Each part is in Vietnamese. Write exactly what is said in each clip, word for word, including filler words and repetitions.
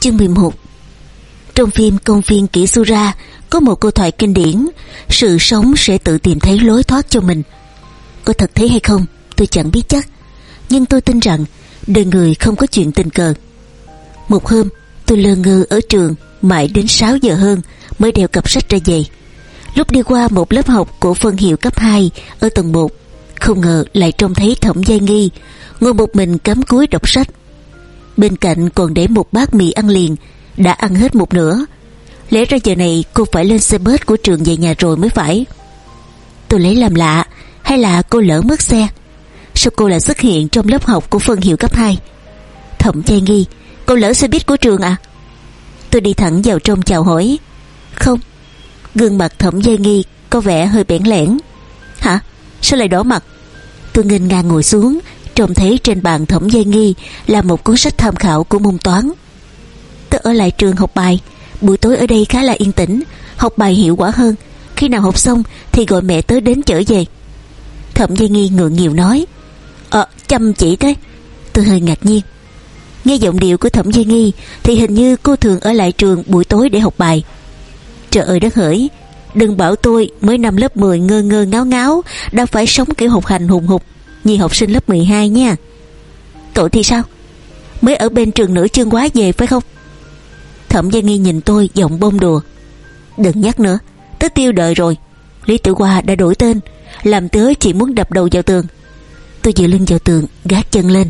Chương mười một. Trong phim Công viên Kỷ Sura có một câu thoại kinh điển: sự sống sẽ tự tìm thấy lối thoát cho mình. Có thật thế hay không tôi chẳng biết chắc, nhưng tôi tin rằng đời người không có chuyện tình cờ. Một hôm tôi lơ ngơ ở trường mãi đến sáu giờ hơn mới đeo cặp sách ra về. Lúc đi qua một lớp học của phân hiệu cấp hai ở tầng một, không ngờ lại trông thấy Thẩm Giai Nghi ngồi một mình cắm cúi đọc sách. Bên cạnh còn để một bát mì ăn liền, đã ăn hết một nửa. Lẽ ra giờ này cô phải lên xe bus của trường về nhà rồi mới phải. Tôi lấy làm lạ, hay là cô lỡ mất xe? Sao cô lại xuất hiện trong lớp học của phân hiệu cấp hai? Thẩm Giai Nghi, cô lỡ xe buýt của trường à? Tôi đi thẳng vào trong chào hỏi. Không. Gương mặt Thẩm Giai Nghi có vẻ hơi bẽn lẽn. Hả? Sao lại đỏ mặt? Tôi nghênh ngang ngồi xuống, trông thấy trên bàn Thẩm Giai Nghi là một cuốn sách tham khảo của môn toán. Tôi ở lại trường học bài, buổi tối ở đây khá là yên tĩnh, học bài hiệu quả hơn. Khi nào học xong thì gọi mẹ tớ đến chở về. Thẩm Giai Nghi ngượng nghịu nói. Ờ, chăm chỉ thế. Tôi hơi ngạc nhiên. Nghe giọng điệu của Thẩm Giai Nghi thì hình như cô thường ở lại trường buổi tối để học bài. Trời ơi đất hỡi, đừng bảo tôi mới năm lớp mười ngơ ngơ ngáo ngáo đã phải sống kiểu học hành hùng hục như học sinh lớp mười hai nha. Cậu thì sao? Mới ở bên trường nửa chương quá về phải không? Thẩm Giai Nghi nhìn tôi giọng bông đùa. Đừng nhắc nữa, tớ tiêu đời rồi. Lý Tử Hoa đã đổi tên, làm tớ chỉ muốn đập đầu vào tường. Tôi dựa lưng vào tường, gác chân lên.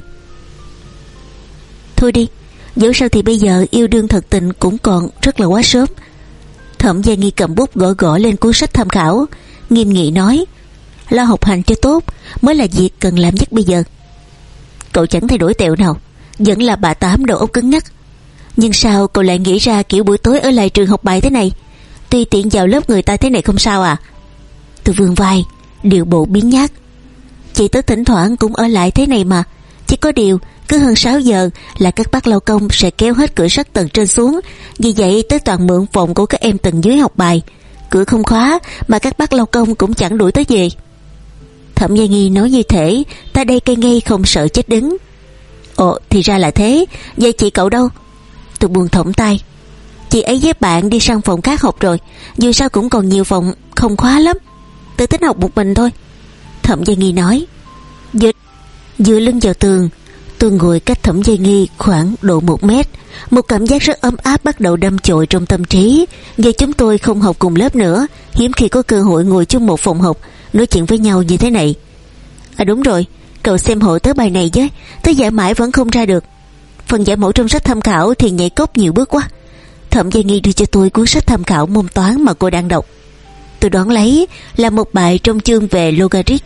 Thôi đi, dẫu sao thì bây giờ yêu đương thật tình cũng còn rất là quá sớm. Thẩm Giai Nghi cầm bút gõ gõ lên cuốn sách tham khảo, nghiêm nghị nói. Lo học hành cho tốt mới là việc cần làm nhất bây giờ. Cậu chẳng thay đổi tẹo nào, vẫn là bà Tám đầu óc cứng nhắc. Nhưng sao cậu lại nghĩ ra kiểu buổi tối ở lại trường học bài thế này? Tuy tiện vào lớp người ta thế này không sao à? Tôi vươn vai, điệu bộ biến nhát. Chị tớ thỉnh thoảng cũng ở lại thế này mà. Chỉ có điều cứ hơn sáu giờ là các bác lao công sẽ kéo hết cửa sắt tầng trên xuống. Vì vậy tớ toàn mượn phòng của các em tầng dưới học bài. Cửa không khóa mà các bác lao công cũng chẳng đuổi tới về. Thẩm Giai Nghi nói như thể ta đây cây ngây không sợ chết đứng. Ồ, thì ra là thế. Vậy chị cậu đâu? Tôi buông thõng tay. Chị ấy với bạn đi sang phòng khác học rồi. Dù sao cũng còn nhiều phòng không khóa lắm. Tôi tính học một mình thôi. Thẩm Giai Nghi nói. Dựa, dựa lưng vào tường, tôi ngồi cách Thẩm Giai Nghi khoảng độ một mét. Một cảm giác rất ấm áp bắt đầu đâm chội trong tâm trí. Giờ chúng tôi không học cùng lớp nữa, hiếm khi có cơ hội ngồi chung một phòng học, nói chuyện với nhau như thế này. À đúng rồi, cậu xem hộ tớ bài này với. Tớ giải mãi vẫn không ra được. Phần giải mẫu trong sách tham khảo thì nhảy cốc nhiều bước quá. Thẩm Giai Nghi đưa cho tôi cuốn sách tham khảo môn toán mà cô đang đọc. Tôi đoán lấy là một bài trong chương về logarit.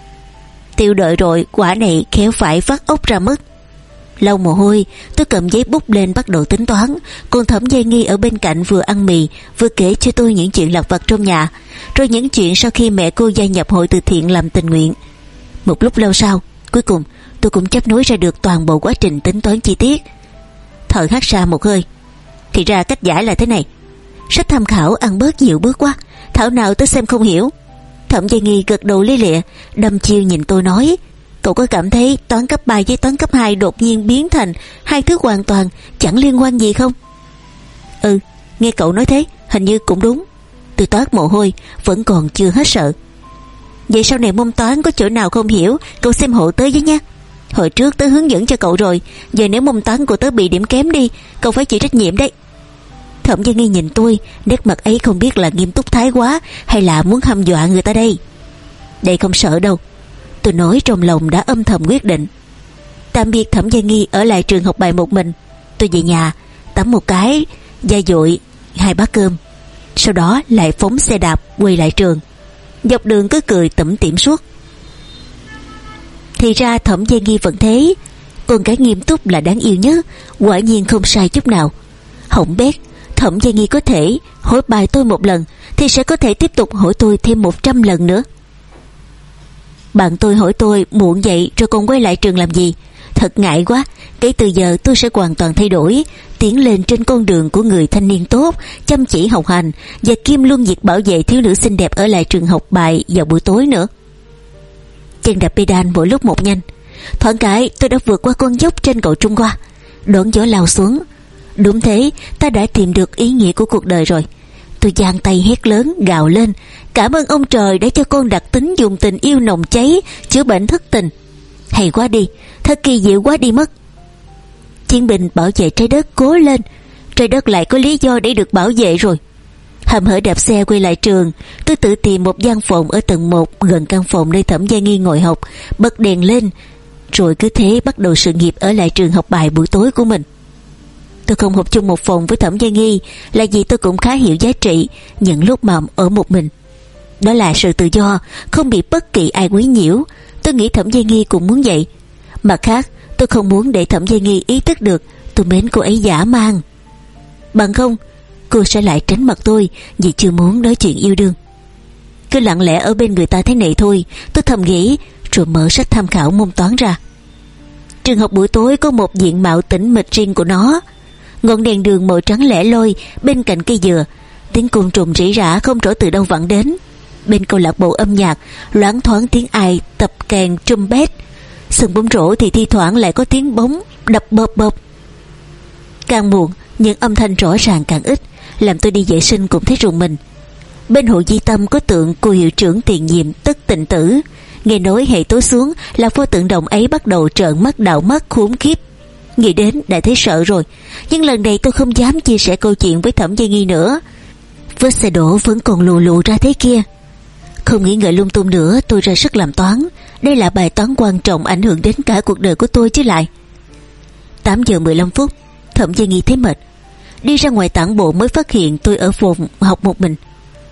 Tiêu đợi rồi, quả này khéo phải vắt óc ra mất. Lau mồ hôi, tôi cầm giấy bút lên bắt đầu tính toán. Còn Thẩm Giai Nghi ở bên cạnh vừa ăn mì vừa kể cho tôi những chuyện lặt vặt trong nhà, rồi những chuyện sau khi mẹ cô gia nhập hội từ thiện làm tình nguyện. Một lúc lâu sau, cuối cùng tôi cũng chấp nối ra được toàn bộ quá trình tính toán chi tiết. Thở hắt ra một hơi. Thì ra cách giải là thế này. Sách tham khảo ăn bớt nhiều bước quá, thảo nào tôi xem không hiểu. Thẩm Giai Nghi gật đầu lia lịa, đăm chiêu nhìn tôi nói. Cậu có cảm thấy toán cấp ba với toán cấp hai đột nhiên biến thành hai thứ hoàn toàn chẳng liên quan gì không? Ừ, nghe cậu nói thế, hình như cũng đúng. Tôi toát mồ hôi, vẫn còn chưa hết sợ. Vậy sau này môn toán có chỗ nào không hiểu, cậu xem hộ tớ với nhé. Hồi trước tớ hướng dẫn cho cậu rồi, giờ nếu môn toán của tớ bị điểm kém đi, cậu phải chịu trách nhiệm đấy. Thẩm Giai Nghi nhìn tôi, nét mặt ấy không biết là nghiêm túc thái quá hay là muốn hăm dọa người ta đây. Đây không sợ đâu, tôi nói trong lòng đã âm thầm quyết định. Tạm biệt Thẩm Giai Nghi ở lại trường học bài một mình. Tôi về nhà tắm một cái, gia dội hai bát cơm, sau đó lại phóng xe đạp quay lại trường. Dọc đường cứ cười tủm tỉm suốt. Thì ra Thẩm Giai Nghi vẫn thế, con gái nghiêm túc là đáng yêu nhất, quả nhiên không sai chút nào. Hỏng bét, Thẩm Giai Nghi có thể hỏi bài tôi một lần thì sẽ có thể tiếp tục hỏi tôi thêm một trăm lần nữa. Bạn tôi hỏi tôi muộn vậy rồi còn quay lại trường làm gì. Thật ngại quá. Kể từ giờ tôi sẽ hoàn toàn thay đổi, tiến lên trên con đường của người thanh niên tốt, chăm chỉ học hành và kiêm luôn việc bảo vệ thiếu nữ xinh đẹp ở lại trường học bài vào buổi tối nữa. Chân đạp pedal mỗi lúc một nhanh. Thoáng cái tôi đã vượt qua con dốc trên cầu Trung Hoa, đón gió lao xuống. Đúng thế, ta đã tìm được ý nghĩa của cuộc đời rồi. Tôi giang tay hét lớn gào lên: cảm ơn ông trời đã cho con đặc tính dùng tình yêu nồng cháy chữa bệnh thất tình. Hay quá đi, thật kỳ diệu quá đi mất. Chiến binh bảo vệ trái đất cố lên, trái đất lại có lý do để được bảo vệ rồi. Hầm hở đạp xe quay lại trường, tôi tự tìm một gian phòng ở tầng một gần căn phòng nơi Thẩm Gia Nghi ngồi học, bật đèn lên, rồi cứ thế bắt đầu sự nghiệp ở lại trường học bài buổi tối của mình. Tôi không học chung một phòng với Thẩm Gia Nghi là vì tôi cũng khá hiểu giá trị những lúc mà ở một mình. Đó là sự tự do, không bị bất kỳ ai quấy nhiễu. Tôi nghĩ Thẩm Gia Nghi cũng muốn vậy. Mặt khác, tôi không muốn để Thẩm Gia Nghi ý thức được tôi mến cô ấy dã man. Bằng không, cô sẽ lại tránh mặt tôi vì chưa muốn nói chuyện yêu đương. Cứ lặng lẽ ở bên người ta thế này thôi, tôi thầm nghĩ, rồi mở sách tham khảo môn toán ra. Trường học buổi tối có một diện mạo tĩnh mịch riêng của nó. Ngọn đèn đường màu trắng lẻ loi bên cạnh cây dừa, tiếng côn trùng rỉ rả không rõ từ đâu vẳng đến. Bên câu lạc bộ âm nhạc loáng thoáng tiếng ai tập kèn trumpet. Sân bóng rổ thì thi thoảng lại có tiếng bóng đập bợp bợp. Càng muộn, những âm thanh rõ ràng càng ít, làm tôi đi vệ sinh cũng thấy rùng mình. Bên Hồ Di Tâm có tượng cô hiệu trưởng tiền nhiệm Tất Tịnh Tử. Nghe nói hệ tối xuống là pho tượng đồng ấy bắt đầu trợn mắt đảo mắt khủng khiếp. Nghĩ đến đã thấy sợ rồi, nhưng lần này tôi không dám chia sẻ câu chuyện với Thẩm Gia Nghi nữa. Vết xe đổ vẫn còn lù lù ra thế kia. Không nghĩ ngợi lung tung nữa, tôi ra sức làm toán. Đây là bài toán quan trọng ảnh hưởng đến cả cuộc đời của tôi chứ lại. Tám giờ mười lăm phút, Thẩm Gia Nghi thấy mệt, đi ra ngoài tản bộ mới phát hiện tôi ở phòng học một mình.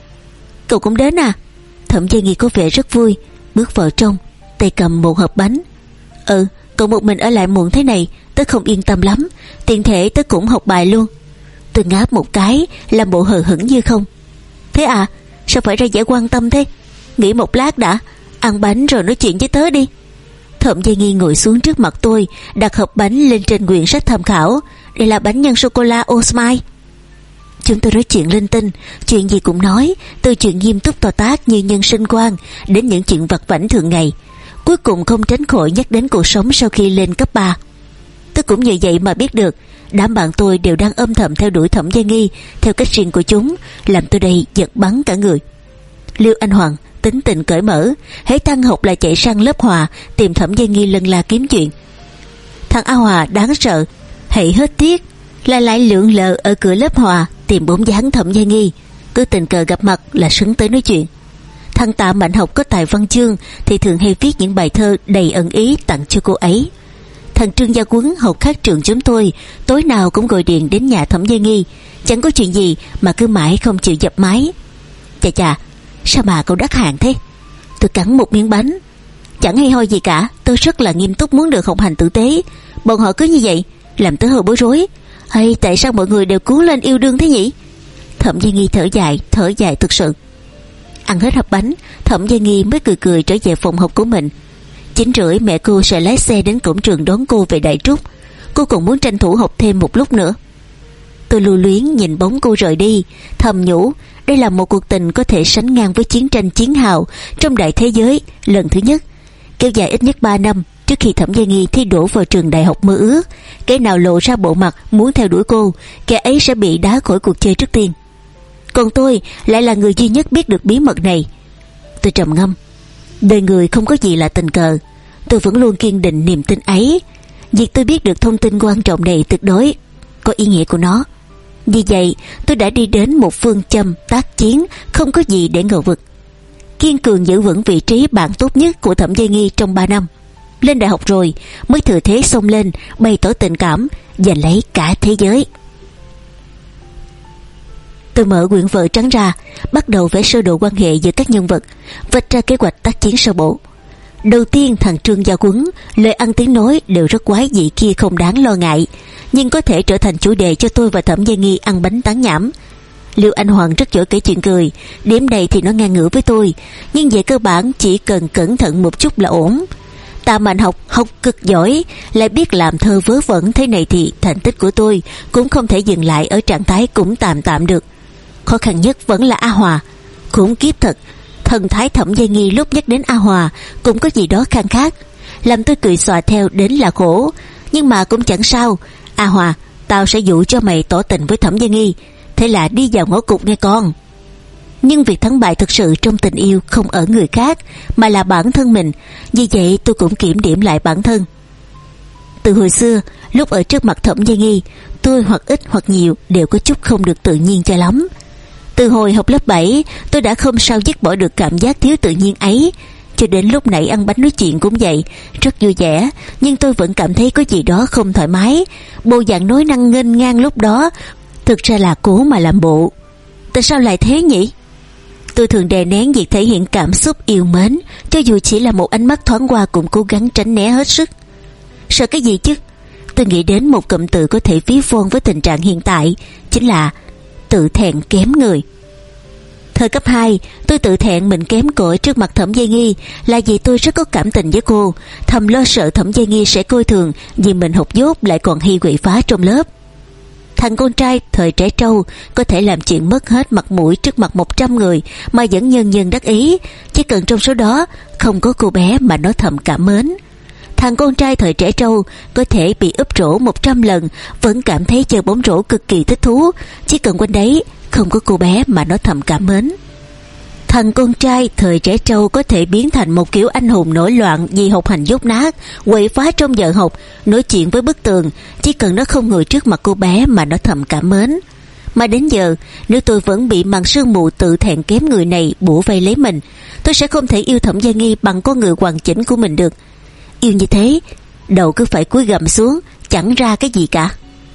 Cậu cũng đến à? Thẩm Gia Nghi có vẻ rất vui, bước vào trong, tay cầm một hộp bánh. Ừ, cậu một mình ở lại muộn thế này, tớ không yên tâm lắm, tiện thể tớ cũng học bài luôn. Tôi ngáp một cái, làm bộ hờ hững như không. Thế à, sao phải ra vẻ quan tâm thế? Nghỉ một lát đã, ăn bánh rồi nói chuyện với tớ đi. Thẩm Gia Nghi ngồi xuống trước mặt tôi, đặt hộp bánh lên trên quyển sách tham khảo. Đây là bánh nhân sô-cô-la Osmai. Chúng tôi nói chuyện linh tinh, chuyện gì cũng nói, từ chuyện nghiêm túc to tát như nhân sinh quan đến những chuyện vặt vãnh thường ngày. Cuối cùng không tránh khỏi nhắc đến cuộc sống sau khi lên cấp ba. Tôi cũng như vậy mà biết được đám bạn tôi đều đang âm thầm theo đuổi Thẩm Gia Nghi theo cách riêng của chúng, làm tôi đây giật bắn cả người. Liêu Anh Hoàng tính tình cởi mở, hễ tan học là chạy sang lớp Hòa tìm Thẩm Gia Nghi lần la kiếm chuyện. Thằng A Hòa đáng sợ, hãy hết tiếc là lại lượn lờ ở cửa lớp Hòa tìm bóng dáng Thẩm Gia Nghi, cứ tình cờ gặp mặt là sấn tới nói chuyện. Thằng Tạ Mạnh học có tài văn chương thì thường hay viết những bài thơ đầy ẩn ý tặng cho cô ấy. Thằng Trương Gia Quấn học khác trường chúng tôi, tối nào cũng gọi điện đến nhà Thẩm Gia Nghi, chẳng có chuyện gì mà cứ mãi không chịu dập máy. Chà chà, sao mà cậu đắt hàng thế? Tôi cắn một miếng bánh. Chẳng hay ho gì cả, tôi rất là nghiêm túc muốn được học hành tử tế. Bọn họ cứ như vậy làm tớ hơi bối rối. Hay tại sao mọi người đều cuốn lên yêu đương thế nhỉ? Thẩm Gia Nghi thở dài, thở dài thực sự. Ăn hết hộp bánh, Thẩm Gia Nghi mới cười cười trở về phòng học của mình. Chín rưỡi mẹ cô sẽ lái xe đến cổng trường đón cô về Đại Trúc. Cô còn muốn tranh thủ học thêm một lúc nữa. Tôi lưu luyến nhìn bóng cô rời đi, thầm nhủ đây là một cuộc tình có thể sánh ngang với chiến tranh chiến hào trong đại thế giới lần thứ nhất, kéo dài ít nhất ba năm trước khi Thẩm Gia Nghi thi đỗ vào trường đại học mơ ước. Kẻ nào lộ ra bộ mặt muốn theo đuổi cô, kẻ ấy sẽ bị đá khỏi cuộc chơi trước tiên. Còn tôi lại là người duy nhất biết được bí mật này. Tôi trầm ngâm. Đời người không có gì là tình cờ. Tôi vẫn luôn kiên định niềm tin ấy. Việc tôi biết được thông tin quan trọng này tuyệt đối có ý nghĩa của nó. Vì vậy tôi đã đi đến một phương châm tác chiến không có gì để ngờ vực, kiên cường giữ vững vị trí bạn tốt nhất của Thẩm Gia Nghi trong ba năm. Lên đại học rồi mới thừa thế xông lên bày tỏ tình cảm, giành lấy cả thế giới. Tôi mở quyển vở trắng ra, bắt đầu vẽ sơ đồ quan hệ giữa các nhân vật, vạch ra kế hoạch tác chiến sơ bộ. Đầu tiên, thằng Trương Gia Quấn, lời ăn tiếng nói đều rất quái dị kia không đáng lo ngại, nhưng có thể trở thành chủ đề cho tôi và Thẩm Gia Nghi ăn bánh tán nhảm. Liêu Anh Hoàng rất giỏi kể chuyện cười, điểm này thì nó ngang ngửa với tôi, nhưng về cơ bản chỉ cần cẩn thận một chút là ổn. Tạ Mạnh học học cực giỏi, lại biết làm thơ vớ vẩn thế này thì thành tích của tôi cũng không thể dừng lại ở trạng thái cũng tạm tạm được. Khó khăn nhất vẫn là A Hòa. Khủng khiếp thật, thần thái Thẩm Gia Nghi lúc nhắc đến A Hòa cũng có gì đó khang khác, làm tôi cười xòa theo đến là khổ. Nhưng mà cũng chẳng sao. A Hòa, tao sẽ dụ cho mày tỏ tình với Thẩm Gia Nghi, thế là đi vào ngõ cụt nghe con. Nhưng việc thắng bại thực sự trong tình yêu không ở người khác, mà là bản thân mình. Vì vậy tôi cũng kiểm điểm lại bản thân. Từ hồi xưa, lúc ở trước mặt Thẩm Gia Nghi, tôi hoặc ít hoặc nhiều đều có chút không được tự nhiên cho lắm. Từ hồi học lớp bảy, tôi đã không sao dứt bỏ được cảm giác thiếu tự nhiên ấy. Cho đến lúc nãy ăn bánh nói chuyện cũng vậy, rất vui vẻ, nhưng tôi vẫn cảm thấy có gì đó không thoải mái. Bộ dạng nói năng nghênh ngang lúc đó thực ra là cố mà làm bộ. Tại sao lại thế nhỉ? Tôi thường đè nén việc thể hiện cảm xúc yêu mến, cho dù chỉ là một ánh mắt thoáng qua cũng cố gắng tránh né hết sức. Sợ cái gì chứ? Tôi nghĩ đến một cụm từ có thể ví von với tình trạng hiện tại, chính là tự thẹn kém người. Thời cấp hai, tôi tự thẹn mình kém cỏi trước mặt Thẩm Gia Nghi là vì tôi rất có cảm tình với cô, thầm lo sợ Thẩm Gia Nghi sẽ coi thường vì mình học dốt lại còn hay quậy phá trong lớp. Thằng con trai thời trẻ trâu có thể làm chuyện mất hết mặt mũi trước mặt một trăm người mà vẫn nhân nhân đắc ý, chỉ cần trong số đó không có cô bé mà nó thầm cảm mến. Thằng con trai thời trẻ trâu có thể bị úp rổ một trăm lần vẫn cảm thấy chơi bóng rổ cực kỳ thích thú, chỉ cần quanh đấy không có cô bé mà nó thầm cảm mến. Thằng con trai thời trẻ trâu có thể biến thành một kiểu anh hùng nổi loạn vì học hành dốt nát, quậy phá trong giờ học, nói chuyện với bức tường, chỉ cần nó không ngồi trước mặt cô bé mà nó thầm cảm mến. Mà đến giờ, nếu tôi vẫn bị màn sương mù tự thẹn kém người này bủa vây lấy mình, tôi sẽ không thể yêu Thẩm Gia Nghi bằng con người hoàn chỉnh của mình được. Yêu như thế, đầu cứ phải cúi gằm xuống, chẳng ra cái gì cả.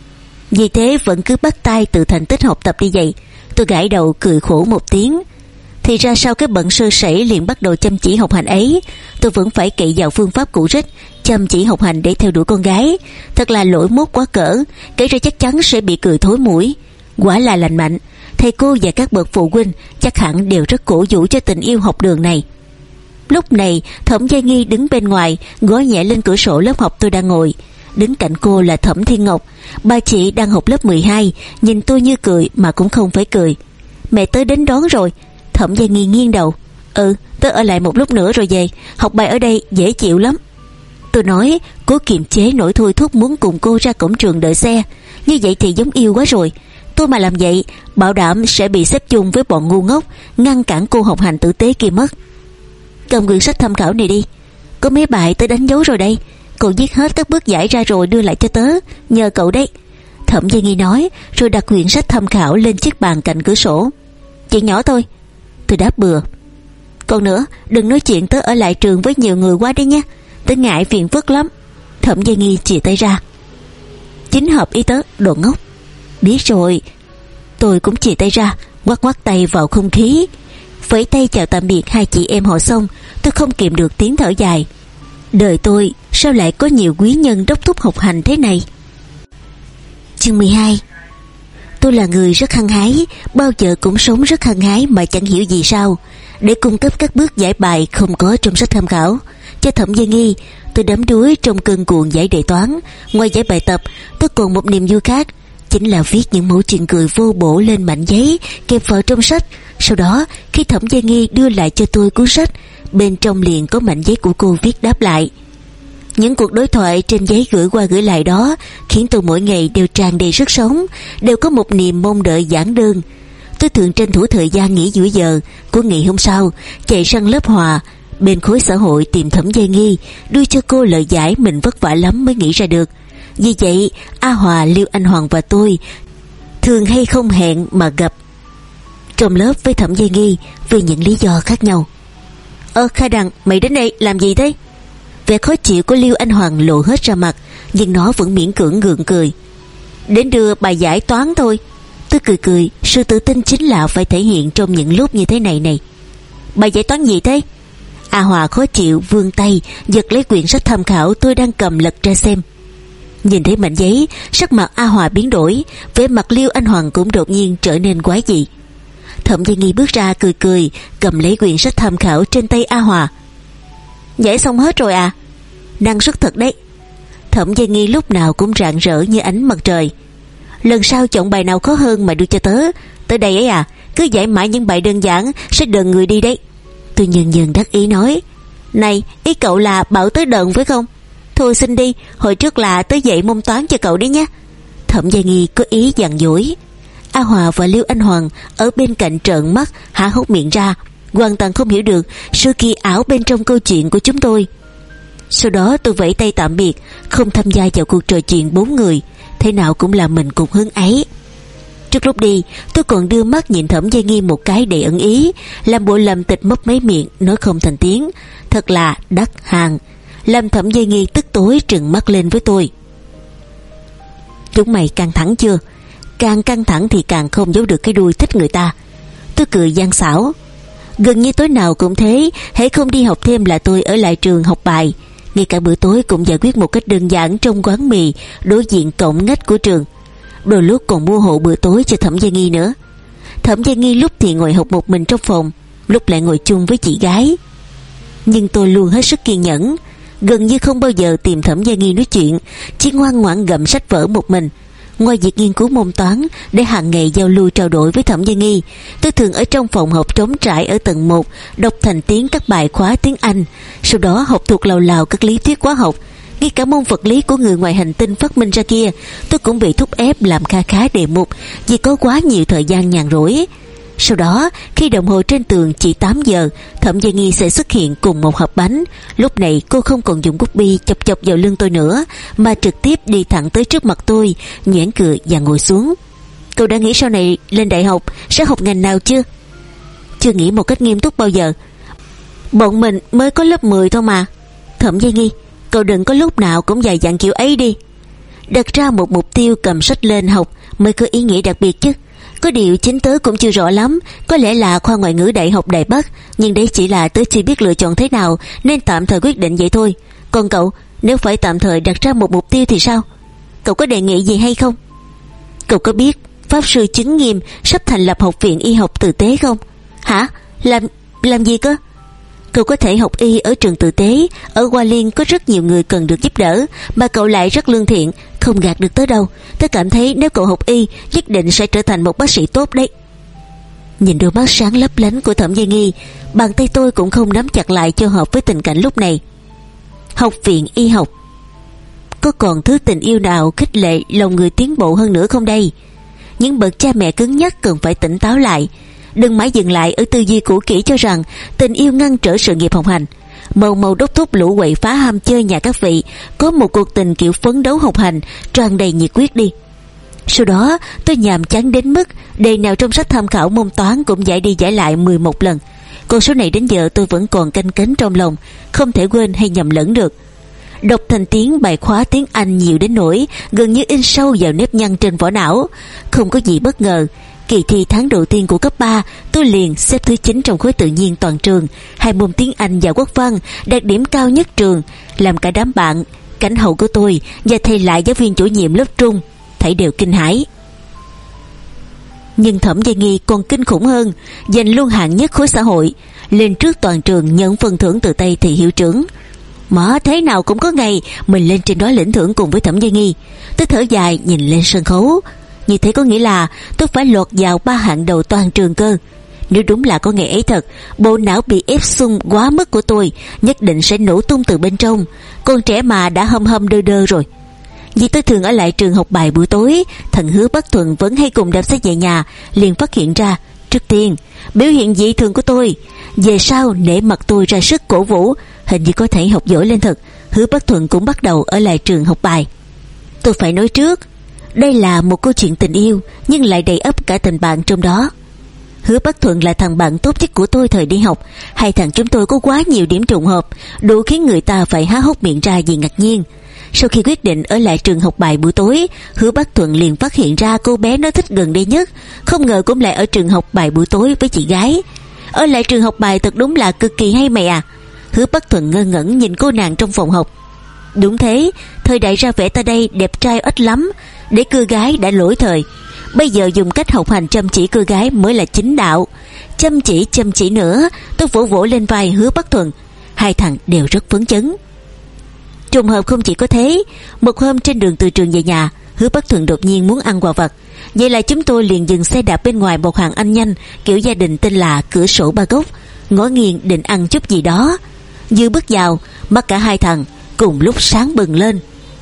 Vì thế vẫn cứ bắt tay từ thành tích học tập đi vậy. Tôi gãi đầu cười khổ một tiếng. Thì ra sau cái bận sơ sẩy liền bắt đầu chăm chỉ học hành ấy, tôi vẫn phải cậy vào phương pháp cũ rích, chăm chỉ học hành để theo đuổi con gái. Thật là lỗi mốt quá cỡ, kể ra chắc chắn sẽ bị cười thối mũi. Quả là lành mạnh, thầy cô và các bậc phụ huynh chắc hẳn đều rất cổ vũ cho tình yêu học đường này. Lúc này Thẩm Gia Nghi đứng bên ngoài, gõ nhẹ lên cửa sổ lớp học tôi đang ngồi. Đứng cạnh cô là Thẩm Thiên Ngọc, bà chị đang học lớp mười hai, nhìn tôi như cười mà cũng không phải cười. Mẹ tới đến đón rồi. Thẩm Gia Nghi nghiêng đầu. Ừ, tớ ở lại một lúc nữa rồi về, học bài ở đây dễ chịu lắm. Tôi nói, cố kiềm chế nỗi thôi thúc muốn cùng cô ra cổng trường đợi xe. Như vậy thì giống yêu quá rồi. Tôi mà làm vậy, bảo đảm sẽ bị xếp chung với bọn ngu ngốc, ngăn cản cô học hành tử tế kia mất. Cầm quyển sách tham khảo này đi, có mấy bài tớ đánh dấu rồi đây, cậu viết hết các bước giải ra rồi đưa lại cho tớ, nhờ cậu đấy. Thẩm Gia Nghi nói, rồi đặt quyển sách tham khảo lên chiếc bàn cạnh cửa sổ. Chuyện nhỏ thôi, tôi đáp bừa. Còn nữa, đừng nói chuyện tớ ở lại trường với nhiều người quá đấy nhé, tớ ngại phiền phức lắm. Thẩm Gia Nghi chìa tay ra. Chính hợp ý tớ, đồ ngốc. Biết rồi. Tôi cũng chìa tay ra, quắt quắt tay vào không khí. Vẫy tay chào tạm biệt hai chị em họ xong, tôi không kìm được tiếng thở dài. Đời tôi sao lại có nhiều quý nhân đốc thúc học hành thế này. Chương mười hai. Tôi là người rất hăng hái, bao giờ cũng sống rất hăng hái mà chẳng hiểu gì sao. Để cung cấp các bước giải bài không có trong sách tham khảo cho Thẩm Gia Nghi, tôi đắm đuối trong cơn cuồng giải đề toán. Ngoài giải bài tập, tôi còn một niềm vui khác, chính là viết những mẫu chuyện cười vô bổ lên mảnh giấy kẹp vào trong sách. Sau đó khi Thẩm Gia Nghi đưa lại cho tôi cuốn sách, bên trong liền có mảnh giấy của cô viết đáp lại. Những cuộc đối thoại trên giấy gửi qua gửi lại đó khiến tôi mỗi ngày đều tràn đầy sức sống, đều có một niềm mong đợi giản đơn. Tôi thường tranh thủ thời gian nghỉ giữa giờ của ngày hôm sau, chạy sang lớp Hòa bên khối xã hội tìm Thẩm Gia Nghi, đưa cho cô lời giải mình vất vả lắm mới nghĩ ra được. Vì vậy A Hòa, Liêu Anh Hoàng và tôi thường hay không hẹn mà gặp trong lớp với Thẩm Gia Nghi vì những lý do khác nhau. Ơ Khai Đằng, mày đến đây làm gì thế? Vẻ khó chịu của Liêu Anh Hoàng lộ hết ra mặt, nhưng nó vẫn miễn cưỡng gượng cười. Đến đưa bài giải toán thôi. Tôi cười cười, sự tự tin chính là phải thể hiện trong những lúc như thế này này. Bài giải toán gì thế? A Hòa khó chịu vươn tay giật lấy quyển sách tham khảo tôi đang cầm lật ra xem. Nhìn thấy mảnh giấy, sắc mặt A Hòa biến đổi, vẻ mặt Liêu Anh Hoàng cũng đột nhiên trở nên quái dị. Thẩm Gia Nghi bước ra cười cười, cầm lấy quyển sách tham khảo trên tay A Hòa. Giải xong hết rồi à? Năng suất thật đấy. Thẩm Gia Nghi lúc nào cũng rạng rỡ như ánh mặt trời. Lần sau chọn bài nào khó hơn mà đưa cho tớ. Tới đây ấy à, cứ giải mãi những bài đơn giản sẽ đờn người đi đấy. Tôi nhường nhường đắc ý nói. Này, ý cậu là bảo tớ đờn phải không? Thôi xin đi, hồi trước là tớ dạy môn toán cho cậu đấy nhé. Thẩm Gia Nghi có ý dặn dối. A Hòa và Liêu Anh Hoàng ở bên cạnh trợn mắt há hốc miệng ra, hoàn toàn không hiểu được sự kỳ ảo bên trong câu chuyện của chúng tôi. Sau đó tôi vẫy tay tạm biệt, không tham gia vào cuộc trò chuyện bốn người, thế nào cũng là mình cùng hứng ấy. Trước lúc đi, tôi còn đưa mắt nhìn Thẩm Gia Nghi một cái để ẩn ý, làm bộ lầm tịch mấp mấy miệng nói không thành tiếng, thật là đắc hàng, làm Thẩm Gia Nghi tức tối trừng mắt lên với tôi. Chúng mày căng thẳng chưa? Càng căng thẳng thì càng không giấu được cái đuôi thích người ta. Tôi cười gian xảo. Gần như tối nào cũng thế, hễ không đi học thêm là tôi ở lại trường học bài. Ngay cả bữa tối cũng giải quyết một cách đơn giản trong quán mì đối diện cổng ngách của trường. Đôi lúc còn mua hộ bữa tối cho Thẩm Gia Nghi nữa. Thẩm Gia Nghi lúc thì ngồi học một mình trong phòng, lúc lại ngồi chung với chị gái. Nhưng tôi luôn hết sức kiên nhẫn, gần như không bao giờ tìm Thẩm Gia Nghi nói chuyện, chỉ ngoan ngoãn gặm sách vở một mình. Ngoài việc nghiên cứu môn toán để hàng ngày giao lưu trao đổi với Thẩm Gia Nghi, tôi thường ở trong phòng học trống trải ở tầng một đọc thành tiếng các bài khóa tiếng Anh, sau đó học thuộc lào lào các lý thuyết khóa học. Ngay cả môn vật lý của người ngoài hành tinh phát minh ra kia, tôi cũng bị thúc ép làm kha khá đề mục vì có quá nhiều thời gian nhàn rỗi. Sau đó, khi đồng hồ trên tường chỉ tám giờ, Thẩm Gia Nghi sẽ xuất hiện cùng một hộp bánh. Lúc này cô không còn dùng bút bi chọc chọc vào lưng tôi nữa, mà trực tiếp đi thẳng tới trước mặt tôi, nhoẻn cười và ngồi xuống. Cậu đã nghĩ sau này lên đại học sẽ học ngành nào chưa? Chưa nghĩ một cách nghiêm túc bao giờ. Bọn mình mới có lớp mười thôi mà. Thẩm Gia Nghi, cậu đừng có lúc nào cũng dài dặn kiểu ấy đi. Đặt ra một mục tiêu cầm sách lên học mới có ý nghĩa đặc biệt chứ. Có điều chính tớ cũng chưa rõ lắm, có lẽ là khoa ngoại ngữ Đại học Đài Bắc, nhưng đấy chỉ là tớ chưa biết lựa chọn thế nào nên tạm thời quyết định vậy thôi. Còn cậu, nếu phải tạm thời đặt ra một mục tiêu thì sao? Cậu có đề nghị gì hay không? Cậu có biết Pháp sư Chứng Nghiêm sắp thành lập học viện y học tử tế không? Hả? Làm làm gì cơ? Cậu có thể học y ở trường tử tế. Ở Hoa Liên có rất nhiều người cần được giúp đỡ, mà cậu lại rất lương thiện, không gạt được tớ đâu. Tớ cảm thấy nếu cậu học y nhất định sẽ trở thành một bác sĩ tốt đấy. Nhìn đôi mắt sáng lấp lánh của Thẩm Gia Nghi, bàn tay tôi cũng không nắm chặt lại cho hợp với tình cảnh lúc này. Học viện y học, có còn thứ tình yêu nào khích lệ lòng người tiến bộ hơn nữa không đây? Những bậc cha mẹ cứng nhắc cần phải tỉnh táo lại, đừng mãi dừng lại ở tư duy cũ kỹ cho rằng tình yêu ngăn trở sự nghiệp học hành. Màu màu đốc thúc lũ quậy phá ham chơi nhà các vị, có một cuộc tình kiểu phấn đấu học hành tràn đầy nhiệt huyết đi. Sau đó tôi nhàm chán đến mức đề nào trong sách tham khảo môn toán cũng giải đi giải lại mười một lần. Con số này đến giờ tôi vẫn còn canh cánh trong lòng, không thể quên hay nhầm lẫn được. Đọc thành tiếng bài khóa tiếng Anh nhiều đến nỗi gần như in sâu vào nếp nhăn trên vỏ não. Không có gì bất ngờ, kỳ thi tháng đầu tiên của cấp ba, tôi liền xếp thứ chín trong khối tự nhiên toàn trường. Hai môn tiếng Anh và quốc văn đạt điểm cao nhất trường, làm cả đám bạn, cảnh hậu của tôi và thầy lại giáo viên chủ nhiệm lớp trung thảy đều kinh hãi. Nhưng Thẩm Gia Nghi còn kinh khủng hơn, giành luôn hạng nhất khối xã hội, lên trước toàn trường nhận phần thưởng từ tay thầy hiệu trưởng. Mà thế nào cũng có ngày mình lên trên đó lĩnh thưởng cùng với Thẩm Gia Nghi. Tôi thở dài nhìn lên sân khấu. Như thế có nghĩa là tôi phải lọt vào ba hạng đầu toàn trường cơ. Nếu đúng là có ngày ấy thật, bộ não bị ép sung quá mức của tôi nhất định sẽ nổ tung từ bên trong. Con trẻ mà đã hâm hâm đơ đơ rồi. Vì tôi thường ở lại trường học bài buổi tối, thằng Hứa Bắc Thuận vẫn hay cùng đạp xe về nhà, liền phát hiện ra. Trước tiên, biểu hiện dị thường của tôi, về sau nể mặt tôi ra sức cổ vũ, hình như có thể học giỏi lên thật. Hứa Bắc Thuận cũng bắt đầu ở lại trường học bài. Tôi phải nói trước, đây là một câu chuyện tình yêu, nhưng lại đầy ắp cả tình bạn trong đó. Hứa Bắc Thuận là thằng bạn tốt nhất của tôi thời đi học. Hai thằng chúng tôi có quá nhiều điểm trùng hợp, đủ khiến người ta phải há hốc miệng ra vì ngạc nhiên. Sau khi quyết định ở lại trường học bài buổi tối, Hứa Bắc Thuận liền phát hiện ra cô bé nó thích gần đây nhất, không ngờ cũng lại ở trường học bài buổi tối với chị gái. Ở lại trường học bài thật đúng là cực kỳ hay mày à. Hứa Bắc Thuận ngơ ngẩn nhìn cô nàng trong phòng học. Đúng thế, thời đại ra vẻ ta đây đẹp trai ít lắm, để cưa gái đã lỗi thời. Bây giờ dùng cách học hành chăm chỉ cưa gái mới là chính đạo. Chăm chỉ chăm chỉ nữa. Tôi vỗ vỗ lên vai Hứa Bắc Thuận. Hai thằng đều rất phấn chấn. Trùng hợp không chỉ có thế, một hôm trên đường từ trường về nhà, Hứa Bắc Thuận đột nhiên muốn ăn quà vặt. Vậy là chúng tôi liền dừng xe đạp bên ngoài một hàng ăn nhanh kiểu gia đình tên là Cửa Sổ Ba Gốc, ngó nghiêng định ăn chút gì đó. Vừa bước vào, mắt cả hai thằng cùng lúc sáng bừng lên.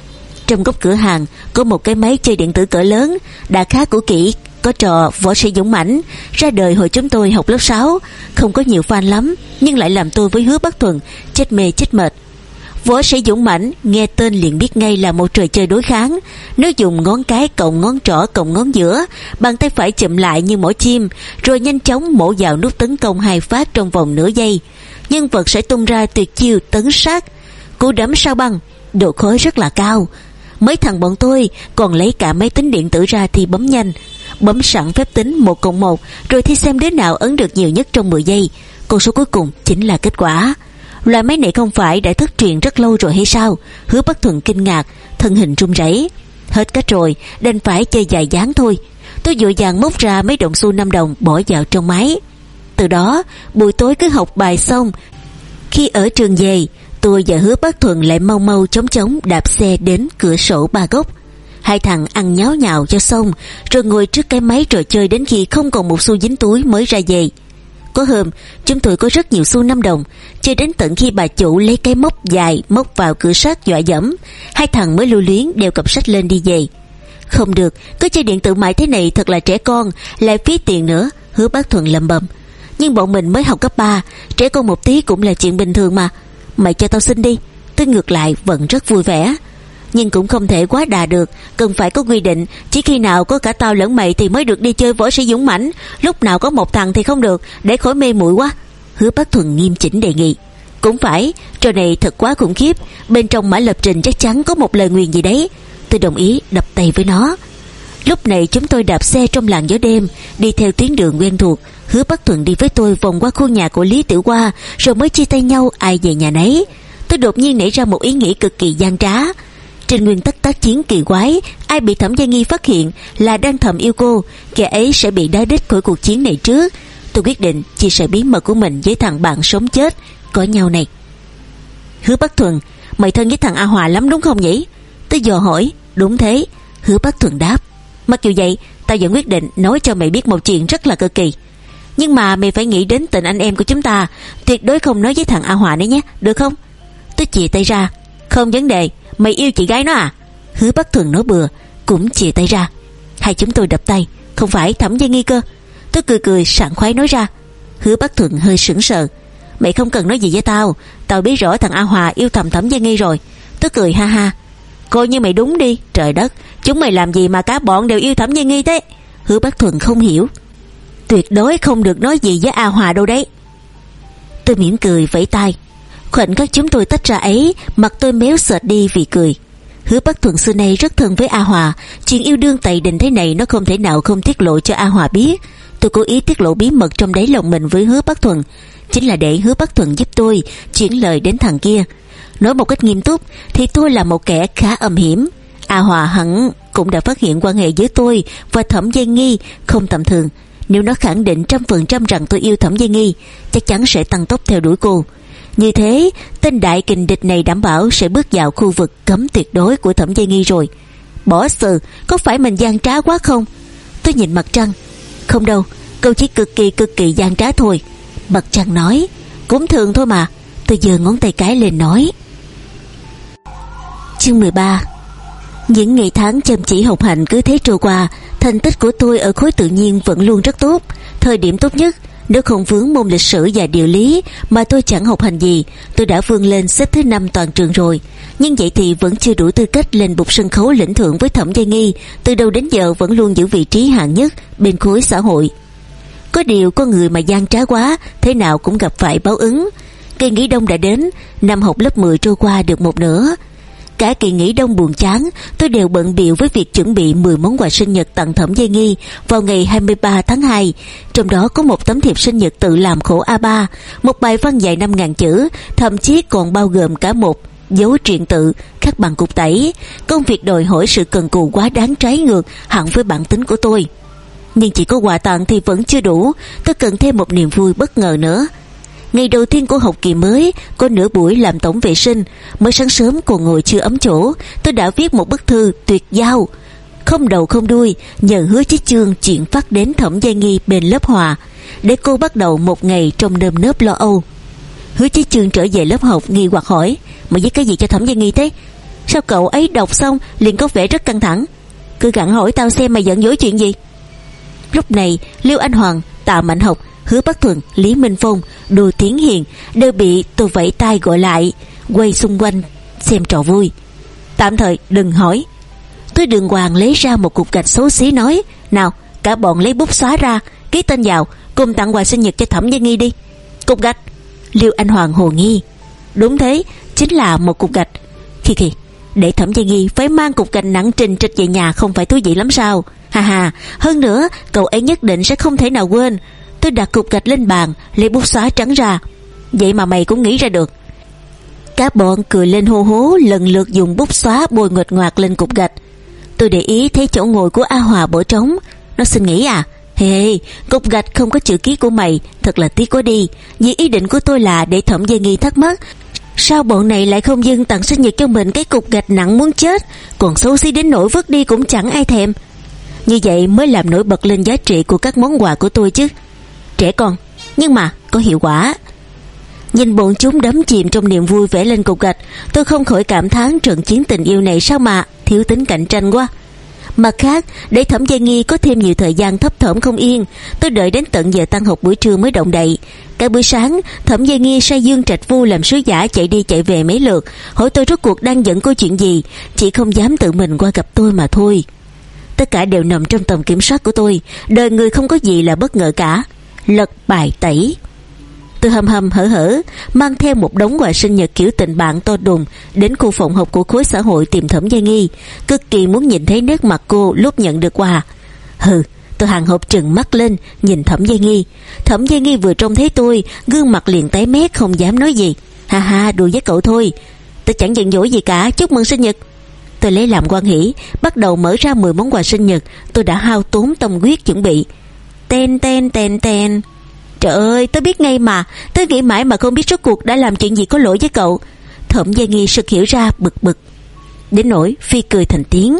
Trong góc cửa hàng có một cái máy chơi điện tử cỡ lớn, đã khá cũ kỹ, có trò Võ Sĩ Dũng Mãnh, ra đời hồi chúng tôi học lớp sáu, không có nhiều fan lắm, nhưng lại làm tôi với Hứa Bắc Thuần chết mê chết mệt. Võ Sĩ Dũng Mãnh nghe tên liền biết ngay là một trò chơi đối kháng. Nếu dùng ngón cái cộng ngón trỏ cộng ngón giữa, bàn tay phải chụm lại như mỏ chim, rồi nhanh chóng mổ vào nút tấn công hai phát trong vòng nửa giây. Nhân vật sẽ tung ra tuyệt chiêu tấn sát, cú đấm sao băng, độ khó rất là cao. Mấy thằng bọn tôi còn lấy cả máy tính điện tử ra thì bấm nhanh, bấm sẵn phép tính một cộng một, rồi thi xem đứa nào ấn được nhiều nhất trong mười giây. Con số cuối cùng chính là kết quả. Loại máy này không phải đã thất truyền rất lâu rồi hay sao? Hứa Bắc Thuần kinh ngạc, thân hình run rẩy. Hết cách rồi, đành phải chơi dài dáng thôi. Tôi vội vàng móc ra mấy đồng xu năm đồng bỏ vào trong máy. Từ đó buổi tối cứ học bài xong, khi ở trường về, tôi và Hứa Bắc Thuần lại mau mau chóng chóng đạp xe đến cửa sổ Ba Gốc. Hai thằng ăn nháo nhào cho xong, rồi ngồi trước cái máy trò chơi đến khi không còn một xu dính túi mới ra về. Có hôm chúng tôi có rất nhiều xu năm đồng, chơi đến tận khi bà chủ lấy cái móc dài móc vào cửa sắt dọa dẫm, hai thằng mới lưu luyến đeo cặp sách lên đi về. Không được, cứ chơi điện tử mãi thế này thật là trẻ con, lại phí tiền nữa, Hứa Bắc Thuần lẩm bẩm. Nhưng bọn mình mới học cấp ba, trẻ con một tí cũng là chuyện bình thường mà. Mày cho tao xin đi. Tôi ngược lại vẫn rất vui vẻ, nhưng cũng không thể quá đà được, cần phải có quy định, chỉ khi nào có cả tao lẫn mày thì mới được đi chơi Võ Sĩ Dũng Mãnh, lúc nào có một thằng thì không được, để khỏi mê muội quá. Hứa Bắc Thuần nghiêm chỉnh đề nghị. Cũng phải, trò này thật quá khủng khiếp, bên trong mã lập trình chắc chắn có một lời nguyền gì đấy. Tôi đồng ý đập tay với nó. Lúc này chúng tôi đạp xe trong làn gió đêm, đi theo tuyến đường quen thuộc. Hứa Bắc Thuần đi với tôi vòng qua khu nhà của Lý Tiểu Hoa, rồi mới chia tay nhau ai về nhà nấy. Tôi đột nhiên nảy ra một ý nghĩ cực kỳ gian trá. Trên nguyên tắc tác chiến kỳ quái, ai bị Thẩm Gia Nghi phát hiện là đang thầm yêu cô, kẻ ấy sẽ bị đá đít khỏi cuộc chiến này trước. Tôi quyết định chia sẻ bí mật của mình với thằng bạn sống chết có nhau này. Hứa Bắc Thuần, mày thân với thằng A Hòa lắm đúng không nhỉ? Tôi dò hỏi. Đúng thế, Hứa Bắc Thuần đáp. Mặc dù vậy, tao vẫn quyết định nói cho mày biết một chuyện rất là cực kỳ. Nhưng mà mày phải nghĩ đến tình anh em của chúng ta, tuyệt đối không nói với thằng A Hòa nữa nhé, được không? Tôi chìa tay ra. Không vấn đề, mày yêu chị gái nó à? Hứa Bắc Thuần nói bừa, cũng chìa tay ra. Hai chúng tôi đập tay. Không phải Thẩm Gia Nghi cơ? Tôi cười cười sảng khoái nói ra. Hứa Bắc Thuần hơi sững sờ. Mày không cần nói gì với tao, tao biết rõ thằng A Hòa yêu thầm Thẩm Gia Nghi rồi. Tôi cười ha ha. Coi như mày đúng đi. Trời đất, chúng mày làm gì mà cả bọn đều yêu Thẩm Gia Nghi thế? Hứa Bắc Thuần không hiểu. Tuyệt đối không được nói gì với A Hòa đâu đấy. Tôi mỉm cười vẫy tay. Khoảnh khắc chúng tôi tách ra ấy, mặt tôi méo sệt đi vì cười. Hứa Bắc Thuần xưa nay rất thân với A Hòa, chuyện yêu đương tày đình thế này nó không thể nào không tiết lộ cho A Hòa biết. Tôi cố ý tiết lộ bí mật trong đáy lòng mình với Hứa Bắc Thuần, chính là để Hứa Bắc Thuần giúp tôi chuyển lời đến thằng kia. Nói một cách nghiêm túc thì tôi là một kẻ khá âm hiểm. A Hòa hẳn cũng đã phát hiện quan hệ giữa tôi và Thẩm Gia Nghi không tầm thường. Nếu nó khẳng định trăm phần trăm rằng tôi yêu Thẩm Gia Nghi, chắc chắn sẽ tăng tốc theo đuổi cô. Như thế, tên đại kình địch này đảm bảo sẽ bước vào khu vực cấm tuyệt đối của Thẩm Gia Nghi rồi. Bỏ sừ, có phải mình gian trá quá không? Tôi nhìn mặt trăng. Không đâu, cậu chỉ cực kỳ cực kỳ gian trá thôi. Mặt trăng nói. Cũng thường thôi mà. Tôi giơ ngón tay cái lên nói. Chương mười ba. Những ngày tháng chăm chỉ học hành cứ thế trôi qua. Thành tích của tôi ở khối tự nhiên vẫn luôn rất tốt. Thời điểm tốt nhất, nếu không vướng môn lịch sử và địa lý mà tôi chẳng học hành gì, tôi đã vươn lên xếp thứ năm toàn trường rồi. Nhưng vậy thì vẫn chưa đủ tư cách lên bục sân khấu lĩnh thưởng với Thẩm Gia Nghi. Từ đầu đến giờ vẫn luôn giữ vị trí hạng nhất bên khối xã hội. Có điều con người mà gian trá quá, thế nào cũng gặp phải báo ứng. Kỳ nghỉ đông đã đến, năm học lớp mười trôi qua được một nửa. Cả kỳ nghỉ đông buồn chán, tôi đều bận bịu với việc chuẩn bị mười món quà sinh nhật tặng Thẩm Gia Nghi vào ngày hai mươi ba tháng hai. Trong đó có một tấm thiệp sinh nhật tự làm khổ A ba, một bài văn dài năm ngàn chữ, thậm chí còn bao gồm cả một dấu truyện tự khắc bằng cục tẩy. Công việc đòi hỏi sự cần cù quá đáng trái ngược hẳn với bản tính của tôi. Nhưng chỉ có quà tặng thì vẫn chưa đủ, tôi cần thêm một niềm vui bất ngờ nữa. Ngày đầu tiên của học kỳ mới, có nửa buổi làm tổng vệ sinh, mới sáng sớm còn ngồi chưa ấm chỗ, tôi đã viết một bức thư tuyệt giao, không đầu không đuôi, nhờ Hứa Chí Chương chuyển phát đến Thẩm Gia Nghi bên lớp Hòa, để cô bắt đầu một ngày trong nơm nớp lo âu. Hứa Chí Chương trở về lớp học nghi hoặc hỏi: Mày viết cái gì cho Thẩm Gia Nghi thế? Sao cậu ấy đọc xong liền có vẻ rất căng thẳng? Cứ gặng hỏi tao xem mày giận dỗi chuyện gì. Lúc này Liêu Anh Hoàng, Tạ Mạnh Học, Hứa Bắc Thuận, Lý Minh Phong, Đồ Tiến Hiền đều bị tôi vẫy tay gọi lại, quay xung quanh xem trò vui. Tạm thời đừng hỏi. Tôi đường hoàng lấy ra một cục gạch xấu xí nói: nào, cả bọn lấy bút xóa ra, ký tên vào, cùng tặng quà sinh nhật cho Thẩm Gia Nghi đi. Cục gạch? Liêu Anh Hoàng hồ nghi. Đúng thế, chính là một cục gạch. Khi khi để Thẩm Gia Nghi phải mang cục gạch nặng trình trịch về nhà không phải thú vị lắm sao? Ha ha, hơn nữa cậu ấy nhất định sẽ không thể nào quên. Tôi đặt cục gạch lên bàn, lấy bút xóa trắng ra. Vậy mà mày cũng nghĩ ra được. Các bọn cười lên hô hố, lần lượt dùng bút xóa bôi nguệch ngoạc lên cục gạch. Tôi để ý thấy chỗ ngồi của A Hòa bỏ trống. Nó xin nghỉ à? Hề hey, cục gạch không có chữ ký của mày, thật là tiếc quá đi. Vì ý định của tôi là để Thẩm Gia Nghi thắc mắc sao bọn này lại không dưng tặng sinh nhật cho mình cái cục gạch nặng muốn chết, còn xấu xí đến nỗi vứt đi cũng chẳng ai thèm. Như vậy mới làm nổi bật lên giá trị của các món quà của tôi chứ. Trẻ con, nhưng mà có hiệu quả. Nhìn bọn chúng đắm chìm trong niềm vui vẽ lên cục gạch, tôi không khỏi cảm thán trận chiến tình yêu này sao mà thiếu tính cạnh tranh quá. Mặt khác, để Thẩm Gia Nghi có thêm nhiều thời gian thấp thỏm không yên, tôi đợi đến tận giờ tan học buổi trưa mới động đậy. Cả buổi sáng, Thẩm Gia Nghi sai Dương Trạch Phu làm sứ giả chạy đi chạy về mấy lượt, hỏi tôi rốt cuộc đang giận câu chuyện gì, chỉ không dám tự mình qua gặp tôi mà thôi. Tất cả đều nằm trong tầm kiểm soát của tôi, đời người không có gì là bất ngờ cả. Lật bài tẩy. Tôi hầm hầm hở hở mang theo một đống quà sinh nhật kiểu tình bạn to đùng đến khu phòng học của khối xã hội tìm Thẩm Gia Nghi, cực kỳ muốn nhìn thấy nét mặt cô lúc nhận được quà. Hừ, tôi hàn hộp trừng mắt lên nhìn Thẩm Gia Nghi. Thẩm Gia Nghi vừa trông thấy tôi, gương mặt liền tái mét không dám nói gì. Ha ha, đùa với cậu thôi, tôi chẳng giận dỗi gì cả, chúc mừng sinh nhật. Tôi lấy làm hoan hỉ, bắt đầu mở ra mười món quà sinh nhật tôi đã hao tốn tâm huyết chuẩn bị. Ten ten ten ten. Trời ơi, tôi biết ngay mà, tôi nghĩ mãi mà không biết rốt cuộc đã làm chuyện gì có lỗi với cậu. Thẩm Gia Nghi sực hiểu ra, bực bực đến nỗi phi cười thành tiếng.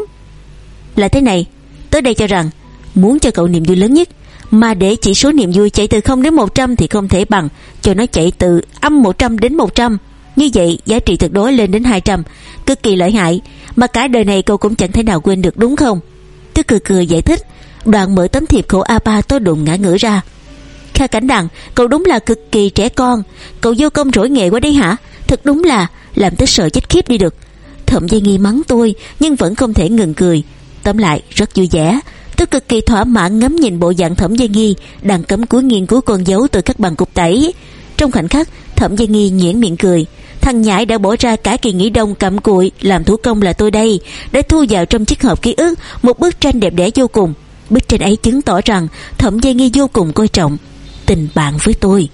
Là thế này, tới đây cho rằng muốn cho cậu niềm vui lớn nhất, mà để chỉ số niềm vui chạy từ không đến một trăm thì không thể bằng cho nó chạy từ âm một trăm đến một trăm. Như vậy giá trị tuyệt đối lên đến hai trăm, cực kỳ lợi hại, mà cả đời này cậu cũng chẳng thể nào quên được, đúng không? Tôi cười cười giải thích, đoạn mở tấm thiệp khổ a ba tôi đụng ngã ngửa ra. Kha Cảnh Đằng, cậu đúng là cực kỳ trẻ con, cậu vô công rỗi nghệ quá đấy hả? Thật đúng là làm tới sợ chết khiếp đi được. Thẩm Gia Nghi mắng tôi nhưng vẫn không thể ngừng cười. Tóm lại rất vui vẻ. Tôi cực kỳ thỏa mãn ngắm nhìn bộ dạng Thẩm Gia Nghi đang cắm cúi nghiên cứu con dấu từ các bằng cục tẩy. Trong khoảnh khắc, Thẩm Gia Nghi nhoẻn miệng cười. Thằng nhãi đã bỏ ra cả kỳ nghỉ đông cặm cụi làm thủ công là tôi đây, để thu vào trong chiếc hộp ký ức một bức tranh đẹp đẽ vô cùng. Bức tranh ấy chứng tỏ rằng Thẩm Gia Nghi vô cùng coi trọng tình bạn với tôi.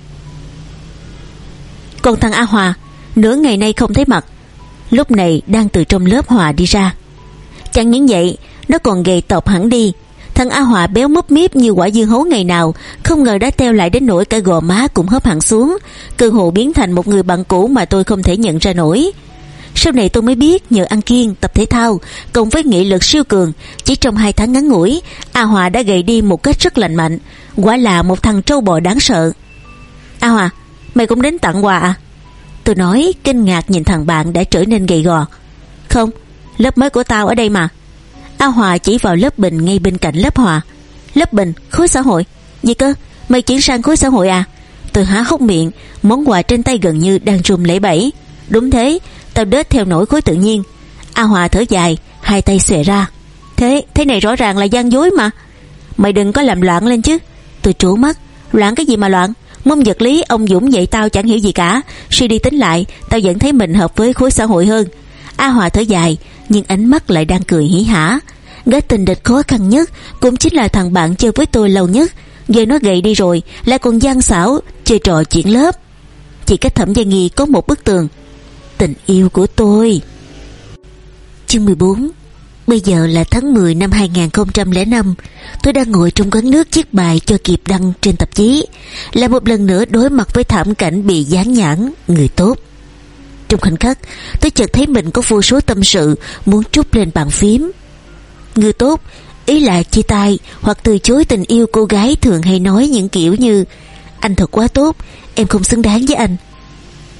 Còn thằng A Hòa nửa ngày nay không thấy mặt, lúc này đang từ trong lớp Hòa đi ra. Chẳng những vậy, nó còn gầy tọp hẳn đi. Thằng A Hòa béo múp míp như quả dưa hấu ngày nào, không ngờ đã teo lại đến nỗi cả gò má cũng hớp hẳn xuống, cơ hồ biến thành một người bạn cũ mà tôi không thể nhận ra nổi. Sau này tôi mới biết nhờ ăn kiêng, tập thể thao cộng với nghị lực siêu cường, chỉ trong hai tháng ngắn ngủi, A Hòa đã gầy đi một cách rất lành mạnh, quả là một thằng trâu bò đáng sợ. A Hòa, mày cũng đến tặng quà à? Tôi nói kinh ngạc nhìn thằng bạn đã trở nên gầy gò. Không, lớp mới của tao ở đây mà. A Hòa chỉ vào lớp Bình ngay bên cạnh lớp Hòa. Lớp Bình, khối xã hội? Gì cơ, mày chuyển sang khối xã hội à? Tôi há hốc miệng, món quà trên tay gần như đang run lẩy bẩy. Đúng thế, tao đết theo nổi khối tự nhiên. A Hòa thở dài, hai tay xòe ra. Thế, thế này rõ ràng là gian dối mà. Mày đừng có làm loạn lên chứ. Tôi trố mắt, loạn cái gì mà loạn? Môn vật lý ông Dũng dạy tao chẳng hiểu gì cả, suy đi tính lại tao vẫn thấy mình hợp với khối xã hội hơn. A Hòa thở dài, nhưng ánh mắt lại đang cười hỉ hả. Gái tình địch khó khăn nhất cũng chính là thằng bạn chơi với tôi lâu nhất, giờ nó gầy đi rồi lại còn gian xảo chơi trò chuyển lớp. Chỉ cách Thẩm Gia Nghi có một bức tường. Tình yêu của tôi. Chương mười bốn. Bây giờ là tháng mười năm hai nghìn không trăm lẻ năm. Tôi đang ngồi trong quán nước viết bài cho kịp đăng trên tạp chí, là một lần nữa đối mặt với thảm cảnh bị dán nhãn người tốt. Trong khoảnh khắc, tôi chợt thấy mình có vô số tâm sự muốn trút lên bàn phím. Người tốt, ý là chia tay hoặc từ chối tình yêu. Cô gái thường hay nói những kiểu như: anh thật quá tốt, em không xứng đáng với anh.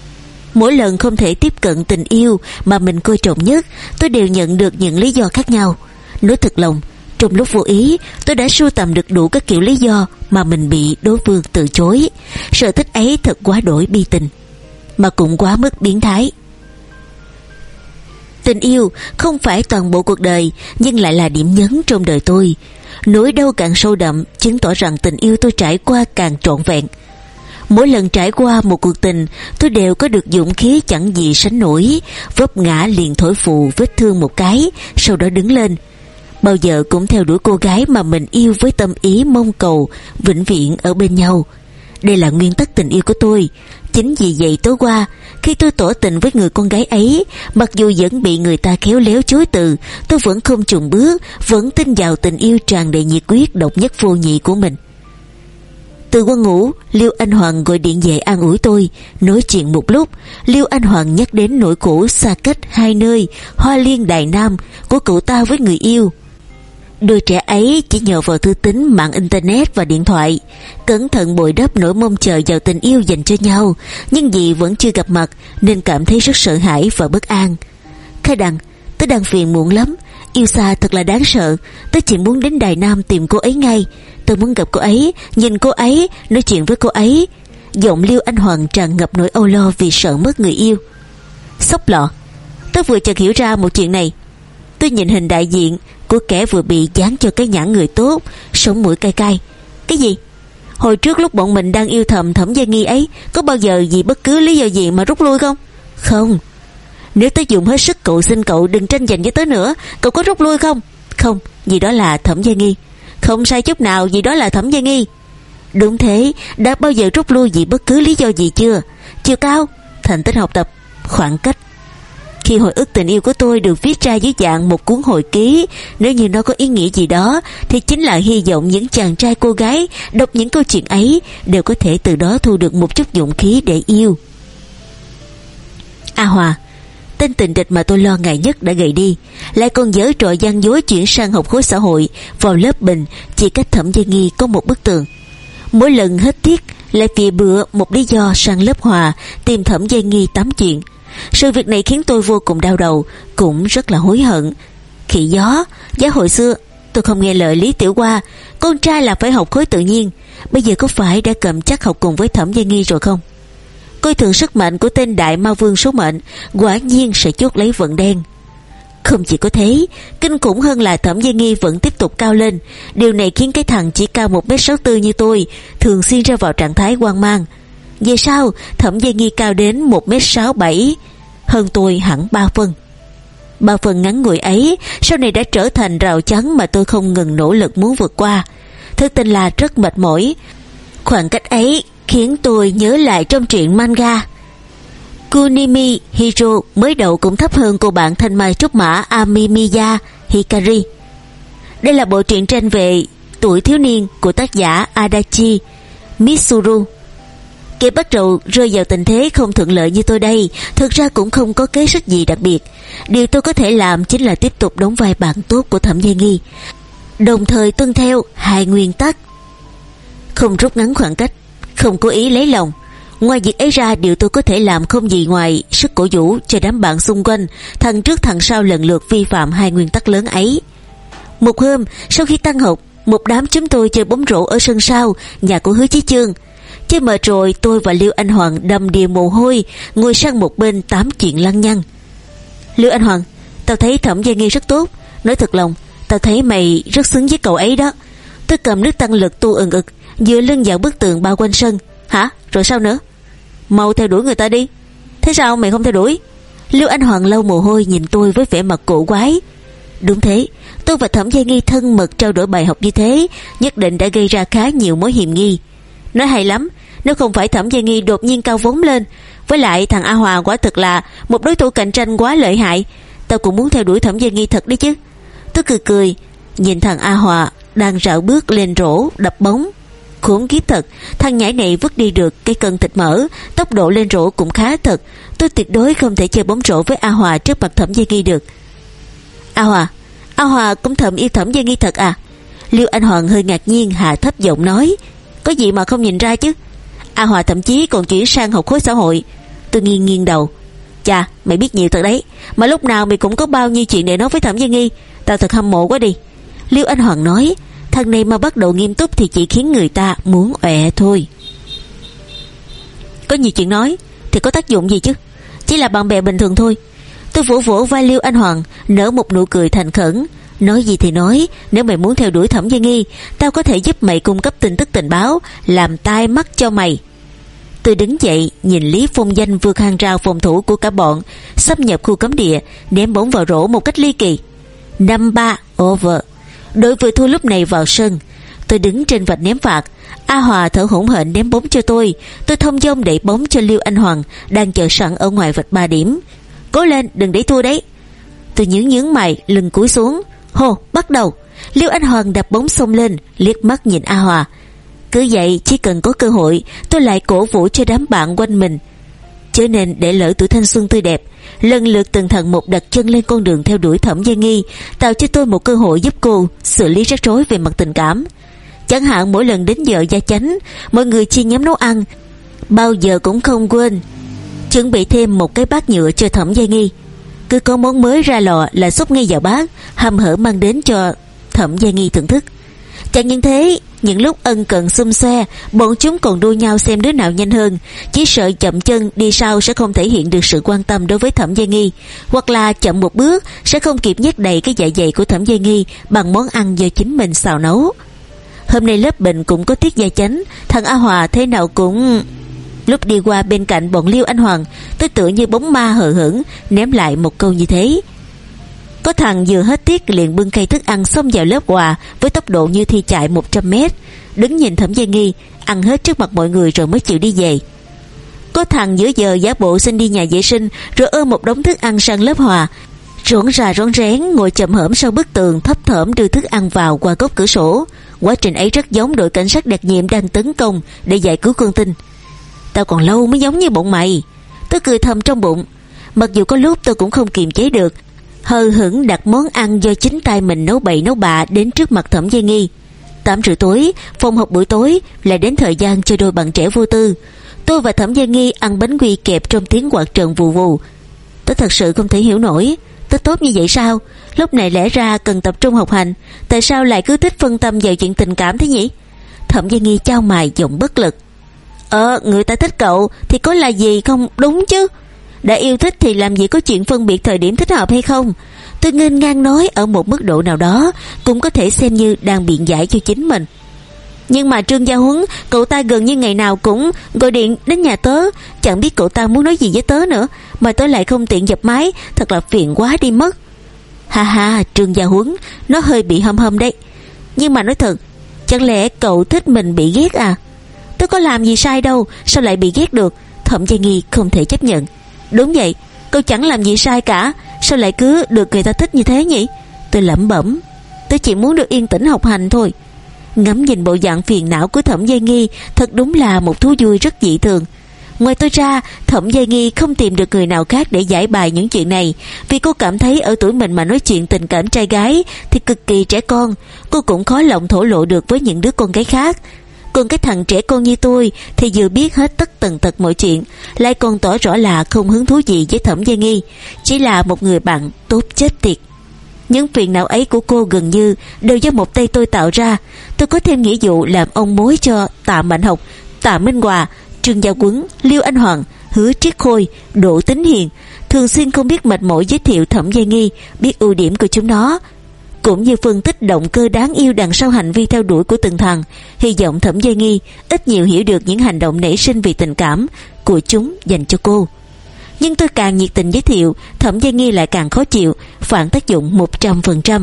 Mỗi lần không thể tiếp cận tình yêu mà mình coi trọng nhất, tôi đều nhận được những lý do khác nhau. Nói thật lòng, trong lúc vô ý, tôi đã sưu tầm được đủ các kiểu lý do mà mình bị đối phương từ chối. Sở thích ấy thật quá đổi bi tình, mà cũng quá mức biến thái. Tình yêu không phải toàn bộ cuộc đời, nhưng lại là điểm nhấn trong đời tôi. Nỗi đau càng sâu đậm, chứng tỏ rằng tình yêu tôi trải qua càng trọn vẹn. Mỗi lần trải qua một cuộc tình, tôi đều có được dũng khí chẳng gì sánh nổi, vấp ngã liền thổi phù vết thương một cái, sau đó đứng lên. Bao giờ cũng theo đuổi cô gái mà mình yêu với tâm ý mong cầu vĩnh viễn ở bên nhau. Đây là nguyên tắc tình yêu của tôi. Chính vì vậy tối qua, khi tôi tỏ tình với người con gái ấy, mặc dù vẫn bị người ta khéo léo chối từ, tôi vẫn không chùn bước, vẫn tin vào tình yêu tràn đầy nhiệt huyết độc nhất vô nhị của mình. Từ quân ngủ, Liêu Anh Hoàng gọi điện về an ủi tôi. Nói chuyện một lúc, Liêu Anh Hoàng nhắc đến nỗi khổ xa cách hai nơi Hoa Liên Đài Nam của cậu ta với người yêu. Đôi trẻ ấy chỉ nhờ vào thư tín, mạng internet và điện thoại, cẩn thận bồi đắp nỗi mong chờ vào tình yêu dành cho nhau, nhưng vì vẫn chưa gặp mặt nên cảm thấy rất sợ hãi và bất an. Khai Đằng, tớ đang phiền muộn lắm. Yêu xa thật là đáng sợ. Tớ chỉ muốn đến Đài Nam tìm cô ấy ngay. Tớ muốn gặp cô ấy, nhìn cô ấy, nói chuyện với cô ấy. Giọng Liêu Anh Hoàng tràn ngập nỗi âu lo vì sợ mất người yêu. Sốc lọ, tớ vừa chợt hiểu ra một chuyện này. Tôi nhìn hình đại diện của kẻ vừa bị dán cho cái nhãn người tốt, sống mũi cay cay. Cái gì? Hồi trước lúc bọn mình đang yêu thầm Thẩm Gia Nghi ấy, có bao giờ vì bất cứ lý do gì mà rút lui không? Không. Nếu tớ dùng hết sức cậu xin cậu đừng tranh giành với tớ nữa, cậu có rút lui không? Không, vì đó là Thẩm Gia Nghi. Không sai chút nào, vì đó là Thẩm Gia Nghi. Đúng thế, đã bao giờ rút lui vì bất cứ lý do gì chưa? Chiều cao, thành tích học tập, khoảng cách. Khi hồi ức tình yêu của tôi được viết ra dưới dạng một cuốn hồi ký, nếu như nó có ý nghĩa gì đó, thì chính là hy vọng những chàng trai cô gái đọc những câu chuyện ấy đều có thể từ đó thu được một chút dũng khí để yêu. A Hòa, tên tình địch mà tôi lo ngại nhất đã gầy đi, lại còn giở trò gian dối chuyển sang học khối xã hội, vào lớp bình chỉ cách Thẩm Gia Nghi có một bức tường. Mỗi lần hết tiết lại phì bựa một lý do sang lớp Hòa tìm Thẩm Gia Nghi tám chuyện. Sự việc này khiến tôi vô cùng đau đầu, cũng rất là hối hận. Khỉ gió, giá hồi xưa tôi không nghe lời Lý Tiểu Hoa, con trai là phải học khối tự nhiên. Bây giờ có phải đã cầm chắc học cùng với Thẩm Gia Nghi rồi không? Coi thường sức mạnh của tên đại ma vương số mệnh, quả nhiên sẽ chốt lấy vận đen. Không chỉ có thế, kinh khủng hơn là Thẩm Gia Nghi vẫn tiếp tục cao lên. Điều này khiến cái thằng chỉ cao một mét sáu tư như tôi thường xuyên ra vào trạng thái hoang mang. Về sau, Thẩm Gia Nghi cao đến một mét sáu bảy, hơn tôi hẳn ba phân. Ba phần ngắn ngủi ấy sau này đã trở thành rào chắn mà tôi không ngừng nỗ lực muốn vượt qua. Thực tình là rất mệt mỏi. Khoảng cách ấy khiến tôi nhớ lại trong truyện manga Kunimi Hiro mới đầu cũng thấp hơn cô bạn thanh mai trúc mã Amimiya Hikari. Đây là bộ truyện tranh về tuổi thiếu niên của tác giả Adachi Mitsuru. Kẻ bắt đầu rơi vào tình thế không thuận lợi như tôi đây, thực ra cũng không có kế sách gì đặc biệt. Điều tôi có thể làm chính là tiếp tục đóng vai bạn tốt của Thẩm Gia Nghi, đồng thời tuân theo hai nguyên tắc: không rút ngắn khoảng cách, không cố ý lấy lòng. Ngoài việc ấy ra, điều tôi có thể làm không gì ngoài sức cổ vũ cho đám bạn xung quanh thằng trước thằng sau lần lượt vi phạm hai nguyên tắc lớn ấy. Một hôm sau khi tan học, một đám chúng tôi chơi bóng rổ ở sân sau nhà của Hứa Chí Chương. Chơi mệt rồi, tôi và Liêu Anh Hoàng đầm đìa mồ hôi ngồi sang một bên tám chuyện lăng nhăng. Liêu Anh Hoàng, tao thấy Thẩm Gia Nghi rất tốt. Nói thật lòng, tao thấy mày rất xứng với cậu ấy đó. Tôi cầm nước tăng lực tu ừng ực, dựa lưng vào bức tường bao quanh sân. Hả? Rồi sao nữa? Mau theo đuổi người ta đi. Thế sao mày không theo đuổi? Liêu Anh Hoàng lau mồ hôi nhìn tôi với vẻ mặt cổ quái. Đúng thế, tôi và Thẩm Gia Nghi thân mật trao đổi bài học như thế, nhất định đã gây ra khá nhiều mối hiềm nghi. Nói hay lắm, nếu không phải Thẩm Gia Nghi đột nhiên cao vốn lên, với lại thằng A Hòa quả thực là một đối thủ cạnh tranh quá lợi hại, tao cũng muốn theo đuổi Thẩm Gia Nghi thật đấy chứ. Tôi cười cười nhìn thằng A Hòa đang rảo bước lên rổ đập bóng. Khốn kiếp thật, thằng nhãi này vứt đi được cái cân thịt mỡ, tốc độ lên rổ cũng khá thật. Tôi tuyệt đối không thể chơi bóng rổ với A Hòa trước mặt Thẩm Gia Nghi được. A Hòa, A Hòa cũng thầm yêu Thẩm Gia Nghi thật à? Liêu Anh Hoàng hơi ngạc nhiên hạ thấp giọng nói. Có gì mà không nhìn ra chứ. A Hòa thậm chí còn chuyển sang học khối xã hội. Tôi nghiêng nghiêng đầu. Chà, mày biết nhiều thật đấy, mà lúc nào mày cũng có bao nhiêu chuyện để nói với Thẩm Gia Nghi. Tao thật hâm mộ quá đi. Liêu Anh Hoàng nói, thằng này mà bắt đầu nghiêm túc thì chỉ khiến người ta muốn ọe thôi. Có nhiều chuyện nói thì có tác dụng gì chứ, chỉ là bạn bè bình thường thôi. Tôi vỗ vỗ vai Liêu Anh Hoàng, nở một nụ cười thành khẩn. Nói gì thì nói, nếu mày muốn theo đuổi Thẩm Gia Nghi, tao có thể giúp mày cung cấp tin tức tình báo, làm tai mắt cho mày. Tôi đứng dậy, nhìn Lý Phong Danh vượt hàng rào phòng thủ của cả bọn, xâm nhập khu cấm địa, ném bóng vào rổ một cách ly kỳ. Năm ba over. Đội vừa thua lúc này vào sân. Tôi đứng trên vạch ném phạt. A Hòa thở hổn hển ném bóng cho tôi. Tôi thông dong đẩy bóng cho Liêu Anh Hoàng đang chờ sẵn ở ngoài vạch ba điểm. Cố lên, đừng để thua đấy. Tôi nhướng nhướng mày, lưng cúi xuống. Hô, bắt đầu. Liêu Anh Hoàng đập bóng xông lên, liếc mắt nhìn A Hòa. Cứ vậy, chỉ cần có cơ hội, tôi lại cổ vũ cho đám bạn quanh mình. Chớ nên để lỡ tuổi thanh xuân tươi đẹp. Lần lượt từng thằng một đặt chân lên con đường theo đuổi Thẩm Gia Nghi, tạo cho tôi một cơ hội giúp cô xử lý rắc rối về mặt tình cảm. Chẳng hạn mỗi lần đến giờ gia chánh, mọi người chia nhóm nấu ăn, bao giờ cũng không quên chuẩn bị thêm một cái bát nhựa cho Thẩm Gia Nghi. Cứ có món mới ra lò là xúc ngay vào bát, hăm hở mang đến cho Thẩm Gia Nghi thưởng thức. Chẳng những thế, những lúc ân cần xum xoe, bọn chúng còn đua nhau xem đứa nào nhanh hơn. Chỉ sợ chậm chân đi sau sẽ không thể hiện được sự quan tâm đối với Thẩm Gia Nghi, hoặc là chậm một bước sẽ không kịp nhét đầy cái dạ dày của Thẩm Gia Nghi bằng món ăn do chính mình xào nấu. Hôm nay lớp Bình cũng có tiết gia chánh, thằng A Hòa thế nào cũng... Lúc đi qua bên cạnh bọn Liêu Anh Hoàng, tôi tựa như bóng ma hờ hững ném lại một câu như thế. Có thằng vừa hết tiết liền bưng cây thức ăn xông vào lớp quà với tốc độ như thi chạy một trăm mét, đứng nhìn Thẩm Gia Nghi ăn hết trước mặt mọi người rồi mới chịu đi về. Có thằng giữa giờ giả bộ xin đi nhà vệ sinh rồi ôm một đống thức ăn sang lớp Hòa, rỗn rà rón rén ngồi chồm hổm sau bức tường thấp thởm đưa thức ăn vào qua góc cửa sổ. Quá trình ấy rất giống đội cảnh sát đặc nhiệm đang tấn công để giải cứu con tin. Tao còn lâu mới giống như bọn mày. Tôi cười thầm trong bụng. Mặc dù có lúc tôi cũng không kiềm chế được, hờ hững đặt món ăn do chính tay mình nấu bậy nấu bạ đến trước mặt Thẩm Gia Nghi. Tám rưỡi tối, phòng học buổi tối lại đến thời gian cho đôi bạn trẻ vô tư. Tôi và Thẩm Gia Nghi ăn bánh quy kẹp trong tiếng quạt trần vù vù. Tôi thật sự không thể hiểu nổi, tôi tốt như vậy sao? Lúc này lẽ ra cần tập trung học hành, tại sao lại cứ thích phân tâm vào chuyện tình cảm thế nhỉ? Thẩm Gia Nghi chau mày giọng bất lực. Ờ, người ta thích cậu thì có là gì không đúng chứ? Đã yêu thích thì làm gì có chuyện phân biệt thời điểm thích hợp hay không? Tôi nghênh ngang nói ở một mức độ nào đó cũng có thể xem như đang biện giải cho chính mình. Nhưng mà Trương Gia Huấn, cậu ta gần như ngày nào cũng gọi điện đến nhà tớ. Chẳng biết cậu ta muốn nói gì với tớ nữa, mà tớ lại không tiện dập máy, thật là phiền quá đi mất. Ha ha, Trương Gia Huấn, nó hơi bị hâm hâm đấy. Nhưng mà nói thật, chẳng lẽ cậu thích mình bị ghét à? Tớ có làm gì sai đâu, sao lại bị ghét được? Thẩm Gia Nghi không thể chấp nhận. Đúng vậy, cậu chẳng làm gì sai cả, sao lại cứ được người ta thích như thế nhỉ? Tôi lẩm bẩm. Tôi chỉ muốn được yên tĩnh học hành thôi. Ngắm nhìn bộ dạng phiền não của Thẩm Gia Nghi, thật đúng là một thú vui rất dị thường. Ngoài tôi ra, Thẩm Gia Nghi không tìm được người nào khác để giải bài những chuyện này, vì cô cảm thấy ở tuổi mình mà nói chuyện tình cảm trai gái thì cực kỳ trẻ con. Cô cũng khó lòng thổ lộ được với những đứa con gái khác. Còn cái thằng trẻ con như tôi thì vừa biết hết tất tần tật mọi chuyện, lại còn tỏ rõ là không hứng thú gì với Thẩm Gia Nghi, chỉ là một người bạn tốt chết tiệt. Những phiền não ấy của cô gần như đều do một tay tôi tạo ra. Tôi có thêm nghĩa vụ làm ông mối cho Tạ Mạnh Học, Tạ Minh Hòa, Trương Gia Quấn, Liêu Anh Hoàng, Hứa Triết Khôi, Đỗ Tính Hiền, thường xuyên không biết mệt mỏi giới thiệu Thẩm Gia Nghi, biết ưu điểm của chúng nó, cũng như phân tích động cơ đáng yêu đằng sau hành vi theo đuổi của từng thằng. Hy vọng Thẩm Gia Nghi ít nhiều hiểu được những hành động nảy sinh vì tình cảm của chúng dành cho cô. Nhưng tôi càng nhiệt tình giới thiệu, Thẩm Gia Nghi lại càng khó chịu, phản tác dụng một trăm phần trăm.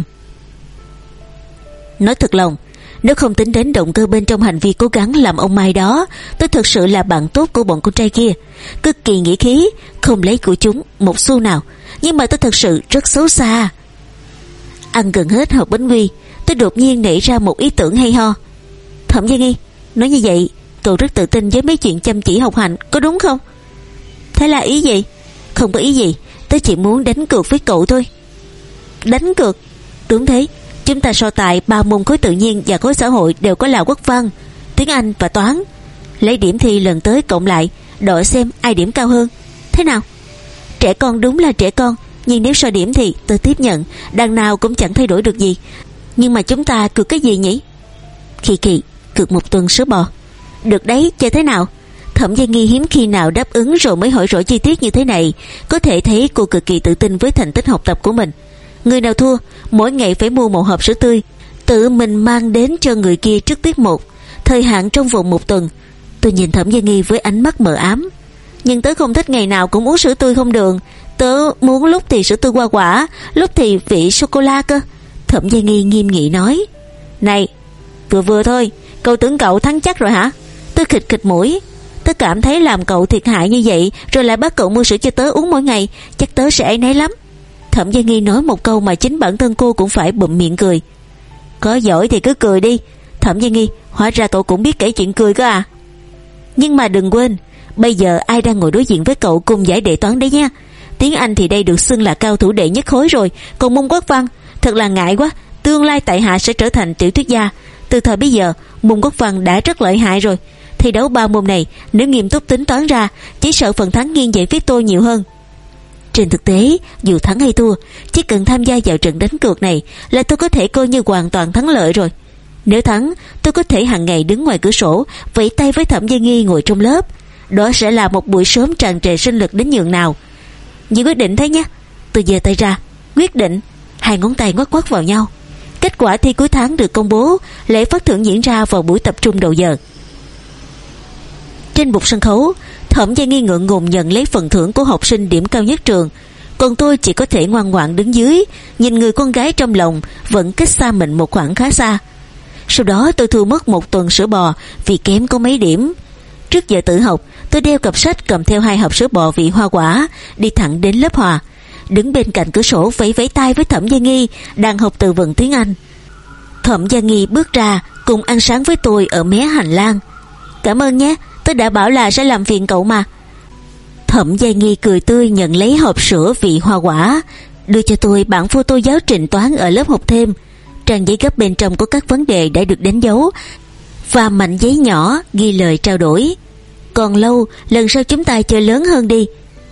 Nói thật lòng, nếu không tính đến động cơ bên trong hành vi cố gắng làm ông Mai đó, tôi thực sự là bạn tốt của bọn con trai kia, cực kỳ nghĩa khí, không lấy của chúng một xu nào. Nhưng mà tôi thật sự rất xấu xa. Ăn gần hết hộp bánh quy, tôi đột nhiên nảy ra một ý tưởng hay ho. Thẩm Gia Nghi, nói như vậy cậu rất tự tin với mấy chuyện chăm chỉ học hành, có đúng không? Thế là ý gì? Không có ý gì, tôi chỉ muốn đánh cược với cậu thôi. Đánh cược? Đúng thế, chúng ta so tài ba môn khối tự nhiên và khối xã hội đều có là quốc văn, tiếng Anh và toán. Lấy điểm thi lần tới cộng lại, đội xem ai điểm cao hơn. Thế nào? Trẻ con đúng là trẻ con, nhưng nếu so điểm thì tôi tiếp nhận, đằng nào cũng chẳng thay đổi được gì. Nhưng mà chúng ta cược cái gì nhỉ? Kỳ kỳ, cược một tuần sữa bò. Được đấy, chơi thế nào? Thẩm Gia Nghi hiếm khi nào đáp ứng rồi mới hỏi rõ chi tiết như thế này. Có thể thấy cô cực kỳ tự tin với thành tích học tập của mình. Người nào thua, mỗi ngày phải mua một hộp sữa tươi, tự mình mang đến cho người kia trước tiết mục, thời hạn trong vòng một tuần. Tôi nhìn Thẩm Gia Nghi với ánh mắt mờ ám. Nhưng tớ không thích ngày nào cũng uống sữa tươi không đường. Tớ muốn lúc thì sữa tươi hoa quả, lúc thì vị sô-cô-la cơ. Thẩm Gia Nghi nghiêm nghị nói. Này, vừa vừa thôi, cậu tưởng cậu thắng chắc rồi hả? Tôi khịt khịt mũi. Tớ cảm thấy làm cậu thiệt hại như vậy, rồi lại bắt cậu mua sữa cho tớ uống mỗi ngày, chắc tớ sẽ áy náy lắm. Thẩm Gia Nghi nói một câu mà chính bản thân cô cũng phải bụm miệng cười. Có giỏi thì cứ cười đi. Thẩm Gia Nghi, hóa ra cậu cũng biết kể chuyện cười cơ à? Nhưng mà đừng quên, bây giờ ai đang ngồi đối diện với cậu cùng giải đề toán đấy nha. Tiếng Anh thì đây được xưng là cao thủ đệ nhất khối rồi, còn môn quốc văn, thật là ngại quá. Tương lai tại hạ sẽ trở thành tiểu thuyết gia. Từ thời bây giờ, môn quốc văn đã rất lợi hại rồi. Thi đấu ba môn này, nếu nghiêm túc tính toán ra, chỉ sợ phần thắng nghiêng về phía tôi nhiều hơn. Trên thực tế, dù thắng hay thua, chỉ cần tham gia vào trận đánh cược này là tôi có thể coi như hoàn toàn thắng lợi rồi. Nếu thắng, tôi có thể hàng ngày đứng ngoài cửa sổ vẫy tay với Thẩm Gia Nghi ngồi trong lớp. Đó sẽ là một buổi sớm tràn trề sinh lực đến nhường nào. Như quyết định thế nhé. Tôi giơ tay ra, quyết định. Hai ngón tay ngoắc ngoắc vào nhau. Kết quả thi cuối tháng được công bố. Lễ phát thưởng diễn ra vào buổi tập trung đầu giờ. Trên bục sân khấu, Thẩm Gia Nghi ngượng ngùng nhận lấy phần thưởng của học sinh điểm cao nhất trường, còn tôi chỉ có thể ngoan ngoãn đứng dưới, nhìn người con gái trong lòng vẫn cách xa mình một khoảng khá xa. Sau đó tôi thua mất một tuần sữa bò vì kém có mấy điểm. Trước giờ tự học, tôi đeo cặp sách cầm theo hai hộp sữa bò vị hoa quả, đi thẳng đến lớp Hòa, đứng bên cạnh cửa sổ vẫy vẫy tay với Thẩm Gia Nghi đang học từ vựng tiếng Anh. Thẩm Gia Nghi bước ra cùng ăn sáng với tôi ở mé hành lang. Cảm ơn nhé, tôi đã bảo là sẽ làm phiền cậu mà. Thẩm Gia Nghi cười tươi nhận lấy hộp sữa vị hoa quả, đưa cho tôi bản photo giáo trình toán ở lớp học thêm. Trang giấy gấp bên trong có các vấn đề đã được đánh dấu và mảnh giấy nhỏ ghi lời trao đổi. Còn lâu, lần sau chúng ta chơi lớn hơn đi.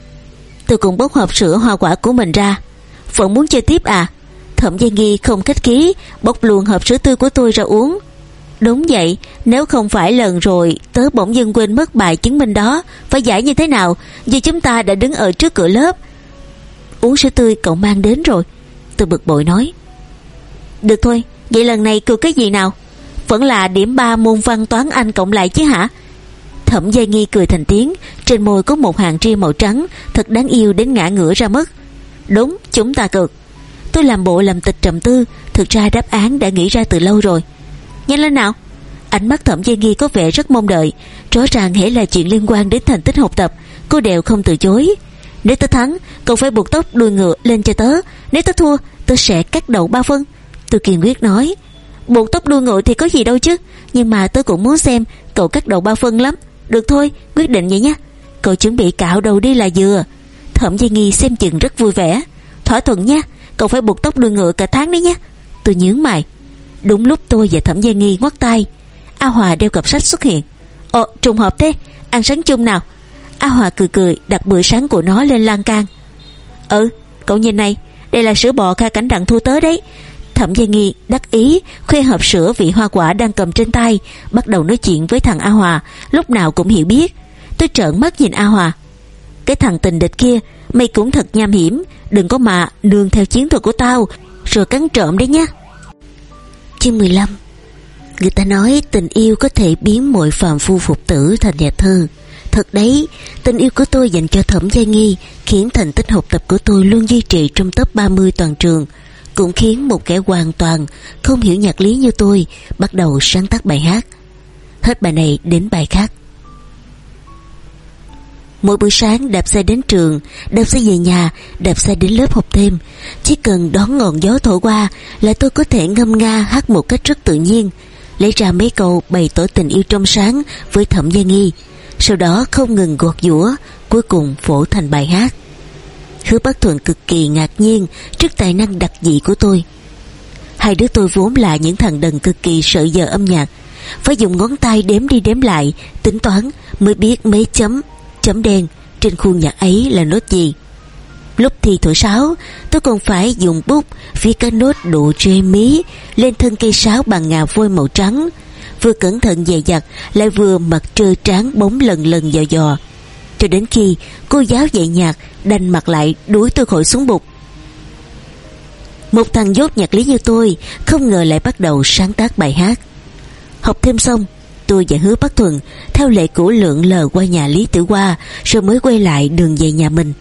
Tôi cũng bốc hộp sữa hoa quả của mình ra. Vẫn muốn chơi tiếp à? Thẩm Gia Nghi không khách khí bốc luôn hộp sữa tươi của tôi ra uống. Đúng vậy, nếu không phải lần rồi tớ bỗng dưng quên mất bài chứng minh đó, phải giải như thế nào? Giờ chúng ta đã đứng ở trước cửa lớp. Uống sữa tươi cậu mang đến rồi, tôi bực bội nói. Được thôi, vậy lần này cược cái gì nào? Vẫn là điểm ba môn văn toán Anh cộng lại chứ hả? Thẩm Gia Nghi cười thành tiếng, trên môi có một hàng ria màu trắng, thật đáng yêu đến ngã ngửa ra mất. Đúng, chúng ta cược. Tôi làm bộ làm tịch trầm tư, thực ra đáp án đã nghĩ ra từ lâu rồi. Nhanh lên nào. Ánh mắt Thẩm Gia Nghi có vẻ rất mong đợi, rõ ràng hễ là chuyện liên quan đến thành tích học tập, cô đều không từ chối. Nếu tớ thắng, cậu phải buộc tóc đuôi ngựa lên cho tớ. Nếu tớ thua, tớ sẽ cắt đầu ba phân. Tôi kiên quyết nói. Buộc tóc đuôi ngựa thì có gì đâu chứ, nhưng mà tớ cũng muốn xem cậu cắt đầu ba phân lắm. Được thôi, quyết định vậy nhé. Cậu chuẩn bị cạo đầu đi là vừa. Thẩm Gia Nghi xem chừng rất vui vẻ. Thỏa thuận nha, cậu phải buộc tóc đuôi ngựa cả tháng đấy nhé. Tôi nhướng mày. Đúng lúc tôi và Thẩm Gia Nghi ngoắt tay, A Hòa đeo cặp sách xuất hiện. Ồ, trùng hợp thế, ăn sáng chung nào. A Hòa cười cười đặt bữa sáng của nó lên lan can. Ừ, cậu nhìn này, đây là sữa bò Kha Cảnh Đặng thua tớ đấy. Thẩm Gia Nghi đắc ý khoe hộp sữa vị hoa quả đang cầm trên tay, bắt đầu nói chuyện với thằng A Hòa, lúc nào cũng hiểu biết. Tôi trợn mắt nhìn A Hòa. Cái thằng tình địch kia, mày cũng thật nham hiểm, đừng có mà nương theo chiến thuật của tao rồi cắn trộm đấy nhá. Chương mười lăm. Người ta nói tình yêu có thể biến mọi phàm phu phục tử thành nhà thơ. Thật đấy, tình yêu của tôi dành cho Thẩm Gia Nghi khiến thành tích học tập của tôi luôn duy trì trong top ba mươi toàn trường, cũng khiến một kẻ hoàn toàn không hiểu nhạc lý như tôi bắt đầu sáng tác bài hát. Hết bài này đến bài khác. Mỗi buổi sáng đạp xe đến trường, đạp xe về nhà, đạp xe đến lớp học thêm, chỉ cần đón ngọn gió thổi qua là tôi có thể ngâm nga hát một cách rất tự nhiên, lấy ra mấy câu bày tỏ tình yêu trong sáng với Thẩm Gia Nghi, sau đó không ngừng gọt giũa, cuối cùng phổ thành bài hát. Hứa Bắc Thuận cực kỳ ngạc nhiên trước tài năng đặc dị của tôi. Hai đứa tôi vốn là những thằng đần cực kỳ sợ giờ âm nhạc, phải dùng ngón tay đếm đi đếm lại, tính toán mới biết mấy chấm, chấm đen, trên khuôn nhạc ấy là nốt gì. Lúc thi thổi sáo, tôi còn phải dùng bút viết cái nốt độ rê mí lên thân cây sáo bằng ngà vôi màu trắng, vừa cẩn thận dè dặt lại vừa mặt trơ trán bóng lần lần dò dò, cho đến khi cô giáo dạy nhạc đành mặt lại đuổi tôi khỏi xuống bục. Một thằng dốt nhạc lý như tôi không ngờ lại bắt đầu sáng tác bài hát. Học thêm xong, tôi và Hứa Bắc Thuần theo lệ cũ lượn lờ qua nhà Lý Tử Hoa, rồi mới quay lại đường về nhà mình.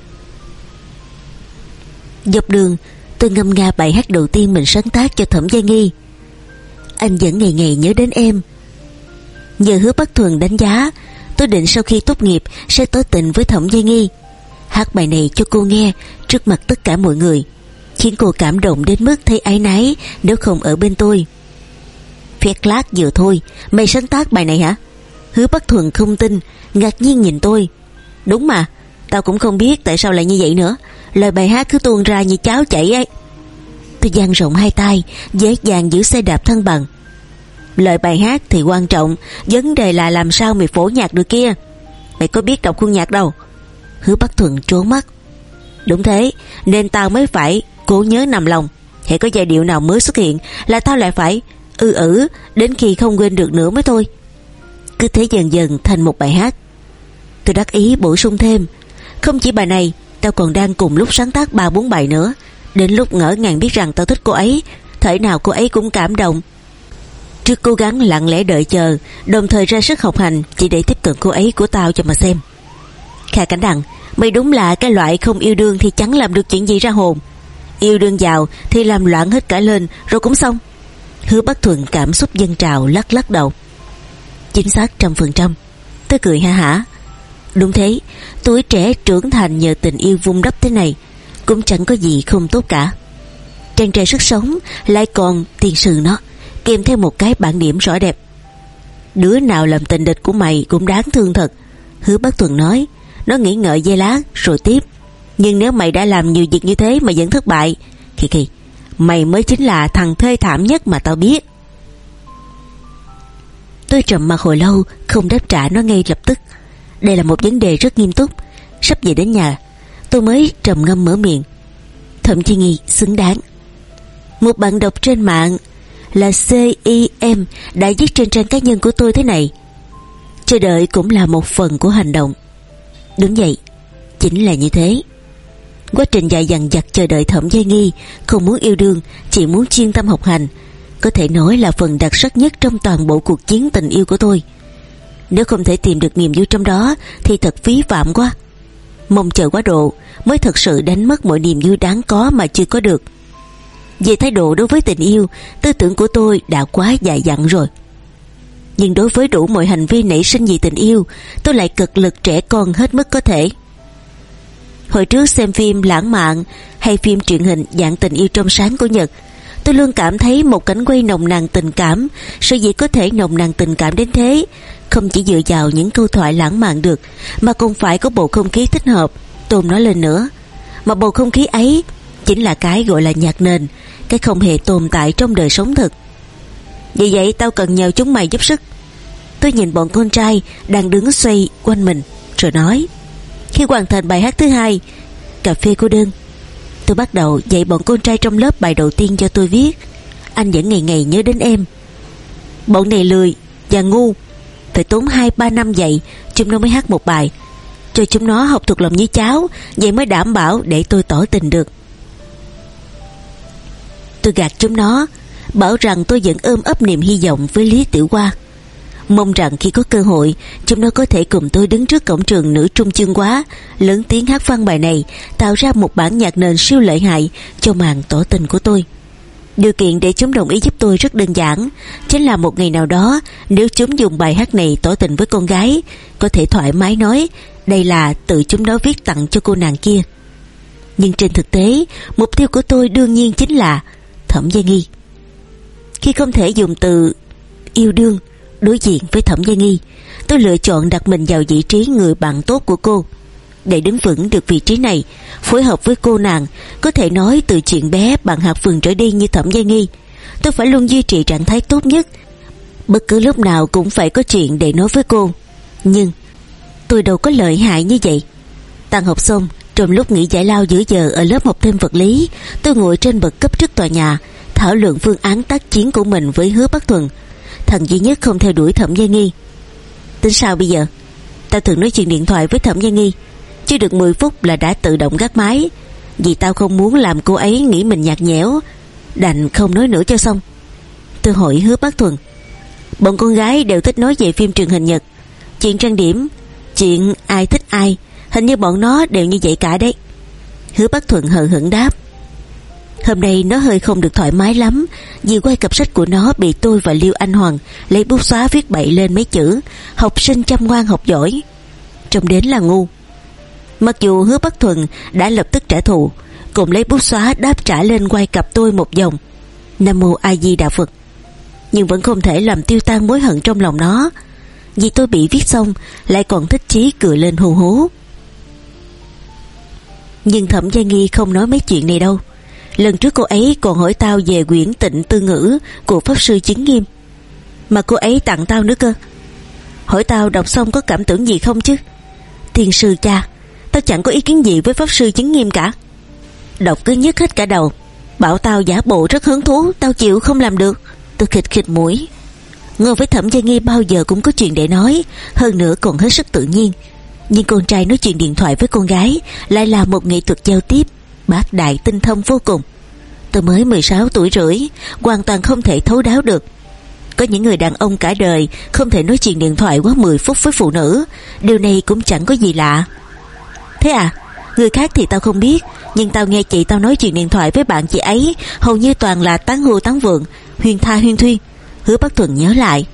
Dọc đường, tôi ngâm nga bài hát đầu tiên mình sáng tác cho Thẩm Gia Nghi. Anh vẫn ngày ngày nhớ đến em. Nhờ Hứa Bắc Thuần đánh giá, tôi định sau khi tốt nghiệp sẽ tỏ tình với Thẩm Gia Nghi, hát bài này cho cô nghe trước mặt tất cả mọi người, khiến cô cảm động đến mức thấy áy náy nếu không ở bên tôi. Phét lát vừa thôi, mày sáng tác bài này hả? Hứa Bắc Thuần không tin, ngạc nhiên nhìn tôi. Đúng mà, tao cũng không biết tại sao lại như vậy nữa. Lời bài hát cứ tuôn ra như cháo chảy ấy. Tôi dang rộng hai tay, dễ dàng giữ xe đạp thăng bằng. Lời bài hát thì quan trọng, vấn đề là làm sao mày phổ nhạc được kia. Mày có biết đọc khuôn nhạc đâu. Hứa Bắc Thuần trố mắt. Đúng thế, nên tao mới phải cố nhớ nằm lòng. Hễ có giai điệu nào mới xuất hiện là tao lại phải ư ử đến khi không quên được nữa mới thôi. Cứ thế dần dần thành một bài hát. Tôi đắc ý bổ sung thêm, không chỉ bài này, tao còn đang cùng lúc sáng tác ba bốn bài nữa. Đến lúc ngỡ ngàng biết rằng tao thích cô ấy, thể nào cô ấy cũng cảm động. Trước cố gắng lặng lẽ đợi chờ, đồng thời ra sức học hành chỉ để tiếp cận cô ấy của tao cho mà xem. Kha Cảnh Đằng, mày đúng là cái loại không yêu đương thì chẳng làm được chuyện gì ra hồn. Yêu đương vào thì làm loạn hết cả lên rồi cũng xong. Hứa Bắc Thuần cảm xúc dâng trào lắc lắc đầu. Chính xác trăm phần trăm. Tôi cười ha hả. Đúng thế, tuổi trẻ trưởng thành nhờ tình yêu vun đắp thế này cũng chẳng có gì không tốt cả. Tràn trề sức sống, lại còn tiền sử nó kèm theo một cái bản điểm rõ đẹp. Đứa nào làm tình địch của mày cũng đáng thương thật, Hứa Bắc Thuần nói. Nó nghĩ ngợi giây lát rồi tiếp. Nhưng nếu mày đã làm nhiều việc như thế mà vẫn thất bại, Kỳ Kỳ, mày mới chính là thằng thê thảm nhất mà tao biết. Tôi trầm mặc hồi lâu, không đáp trả nó ngay lập tức. Đây là một vấn đề rất nghiêm túc. Sắp về đến nhà, tôi mới trầm ngâm mở miệng. Thẩm Chi Nghi xứng đáng. Một bạn đọc trên mạng là xê i em đã viết trên trang cá nhân của tôi thế này: chờ đợi cũng là một phần của hành động. Đúng vậy, chính là như thế. Quá trình dài dằng dặc chờ đợi Thẩm Gia Nghi, không muốn yêu đương, chỉ muốn chuyên tâm học hành, có thể nói là phần đặc sắc nhất trong toàn bộ cuộc chiến tình yêu của tôi. Nếu không thể tìm được niềm vui trong đó thì thật phí phạm quá. Mong chờ quá độ mới thật sự đánh mất mọi niềm vui đáng có mà chưa có được. Về thái độ đối với tình yêu, tư tưởng của tôi đã quá dài dặn rồi. Nhưng đối với đủ mọi hành vi nảy sinh vì tình yêu, tôi lại cực lực trẻ con hết mức có thể. Hồi trước xem phim lãng mạn hay phim truyền hình dạng tình yêu trong sáng của Nhật, tôi luôn cảm thấy một cảnh quay nồng nàn tình cảm. Sở dĩ có thể nồng nàn tình cảm đến thế, không chỉ dựa vào những câu thoại lãng mạn được, mà còn phải có bầu không khí thích hợp tôn nó lên nữa. Mà bầu không khí ấy chính là cái gọi là nhạc nền, cái không hề tồn tại trong đời sống thực. Vì vậy tao cần nhờ chúng mày giúp sức. Tôi nhìn bọn con trai đang đứng xoay quanh mình rồi nói. Khi hoàn thành bài hát thứ hai, Cà phê cô đơn, tôi bắt đầu dạy bọn con trai trong lớp bài đầu tiên cho tôi viết. Anh vẫn ngày ngày nhớ đến em. Bọn này lười và ngu, phải tốn hai ba năm dạy chúng nó mới hát một bài. Cho chúng nó học thuộc lòng như cháo, vậy mới đảm bảo để tôi tỏ tình được. Tôi gạt chúng nó, bảo rằng tôi vẫn ôm ấp niềm hy vọng với Lý Tiểu Hoa, mong rằng khi có cơ hội chúng nó có thể cùng tôi đứng trước cổng trường nữ trung chương hóa, lớn tiếng hát vang bài này, tạo ra một bản nhạc nền siêu lợi hại cho màn tỏ tình của tôi. Điều kiện để chúng đồng ý giúp tôi rất đơn giản, chính là một ngày nào đó nếu chúng dùng bài hát này tỏ tình với con gái, có thể thoải mái nói đây là tự chúng nó viết tặng cho cô nàng kia. Nhưng trên thực tế, mục tiêu của tôi đương nhiên chính là Thẩm Gia Nghi. Khi không thể dùng từ yêu đương đối diện với Thẩm Gia Nghi, tôi lựa chọn đặt mình vào vị trí người bạn tốt của cô. Để đứng vững được vị trí này, phối hợp với cô nàng, có thể nói từ chuyện bé bạn hạt vườn trở đi như Thẩm Gia Nghi, tôi phải luôn duy trì trạng thái tốt nhất. Bất cứ lúc nào cũng phải có chuyện để nói với cô. Nhưng tôi đâu có lợi hại như vậy. Tan học xong, trong lúc nghỉ giải lao giữa giờ ở lớp học thêm vật lý, tôi ngồi trên bậc cấp trước tòa nhà thảo luận phương án tác chiến của mình với Hứa Bắc Thuần, thằng duy nhất không theo đuổi Thẩm Gia Nghi. Tính sao bây giờ? Tao thường nói chuyện điện thoại với Thẩm Gia Nghi, chưa được mười phút là đã tự động gác máy, vì tao không muốn làm cô ấy nghĩ mình nhạt nhẽo, đành không nói nữa cho xong. Tôi hỏi Hứa Bắc Thuần. Bọn con gái đều thích nói về phim truyền hình Nhật, chuyện trang điểm, chuyện ai thích ai, hình như bọn nó đều như vậy cả đấy. Hứa Bắc Thuần hờ hững đáp. Hôm nay nó hơi không được thoải mái lắm, vì quay cặp sách của nó bị tôi và Liêu Anh Hoàng lấy bút xóa viết bậy lên mấy chữ học sinh chăm ngoan học giỏi, trông đến là ngu. Mặc dù Hứa Bắc Thuần đã lập tức trả thù, cùng lấy bút xóa đáp trả lên quay cặp tôi một dòng Nam Mô A Di Đà Phật, nhưng vẫn không thể làm tiêu tan mối hận trong lòng nó, vì tôi bị viết xong lại còn thích chí cười lên hù hố. Nhưng Thẩm Gia Nghi không nói mấy chuyện này đâu. Lần trước cô ấy còn hỏi tao về quyển Tịnh Tư Ngữ của Pháp Sư Chứng Nghiêm, mà cô ấy tặng tao nữa cơ. Hỏi tao đọc xong có cảm tưởng gì không chứ. Tiên sư cha, tao chẳng có ý kiến gì với Pháp Sư Chứng Nghiêm cả. Đọc cứ nhức hết cả đầu, bảo tao giả bộ rất hứng thú, tao chịu không làm được. Tôi khịt khịt mũi. Ngồi với Thẩm Gia Nghi bao giờ cũng có chuyện để nói, hơn nữa còn hết sức tự nhiên. Nhưng con trai nói chuyện điện thoại với con gái lại là một nghệ thuật giao tiếp bác đại tinh thông vô cùng. Tôi mới mười sáu tuổi rưỡi, hoàn toàn không thể thấu đáo được. Có những người đàn ông cả đời không thể nói chuyện điện thoại quá mười phút với phụ nữ, điều này cũng chẳng có gì lạ. Thế à? Người khác thì tao không biết, nhưng tao nghe chị tao nói chuyện điện thoại với bạn chị ấy hầu như toàn là tán hưu tán vượng, huyên tha huyên thuyên. Hứa Bắc Thuần nhớ lại.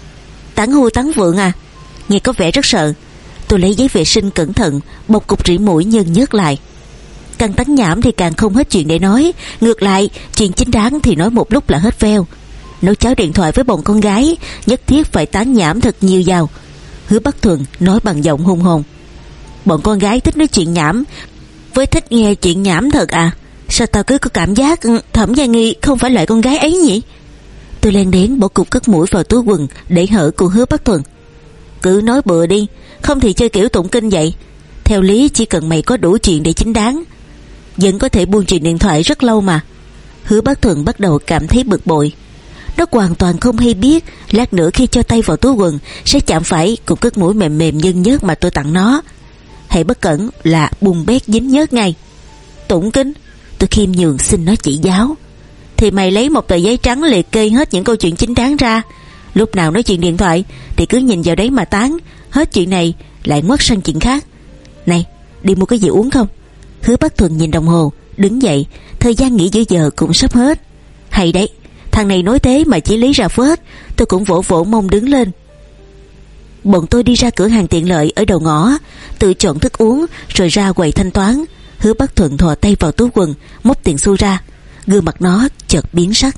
Tán hưu tán vượng à? Nghe có vẻ rất sợ. Tôi lấy giấy vệ sinh cẩn thận bọc cục rỉ mũi nhân nhớt lại. Càng tán nhảm thì càng không hết chuyện để nói, ngược lại chuyện chính đáng thì nói một lúc là hết veo. Nấu cháo điện thoại với bọn con gái nhất thiết phải tán nhảm thật nhiều vào. Hứa Bắc Thuần nói bằng giọng hùng hồn. Bọn con gái thích nói chuyện nhảm với thích nghe chuyện nhảm thật à? Sao tao cứ có cảm giác Thẩm Gia Nghi không phải loại con gái ấy nhỉ? Tôi len đén bỏ cục cất mũi vào túi quần để hở của Hứa Bắc Thuần. Cứ nói bừa đi, không thì chơi kiểu tụng kinh vậy. Theo lý chỉ cần mày có đủ chuyện để chính đáng, vẫn có thể buông chuyện điện thoại rất lâu mà. Hứa Bắc Thuần bắt đầu cảm thấy bực bội. Nó hoàn toàn không hay biết lát nữa khi cho tay vào túi quần sẽ chạm phải cục cất mũi mềm mềm nhân nhớt mà tôi tặng nó. Hãy bất cẩn là bùng bét dính nhớt ngay. Tụng kinh? Tôi khiêm nhường xin nó chỉ giáo. Thì mày lấy một tờ giấy trắng liệt kê hết những câu chuyện chính đáng ra. Lúc nào nói chuyện điện thoại thì cứ nhìn vào đấy mà tán, hết chuyện này lại ngoắt sang chuyện khác. Này, đi mua cái gì uống không? Hứa Bắc Thuần nhìn đồng hồ, đứng dậy. Thời gian nghỉ giữa giờ cũng sắp hết. Hay đấy, thằng này nói thế mà chỉ lý ra phết. Tôi cũng vỗ vỗ mông đứng lên. Bọn tôi đi ra cửa hàng tiện lợi ở đầu ngõ, tự chọn thức uống rồi ra quầy thanh toán. Hứa Bắc Thuần thò tay vào túi quần móc tiền xu ra, gương mặt nó chợt biến sắc.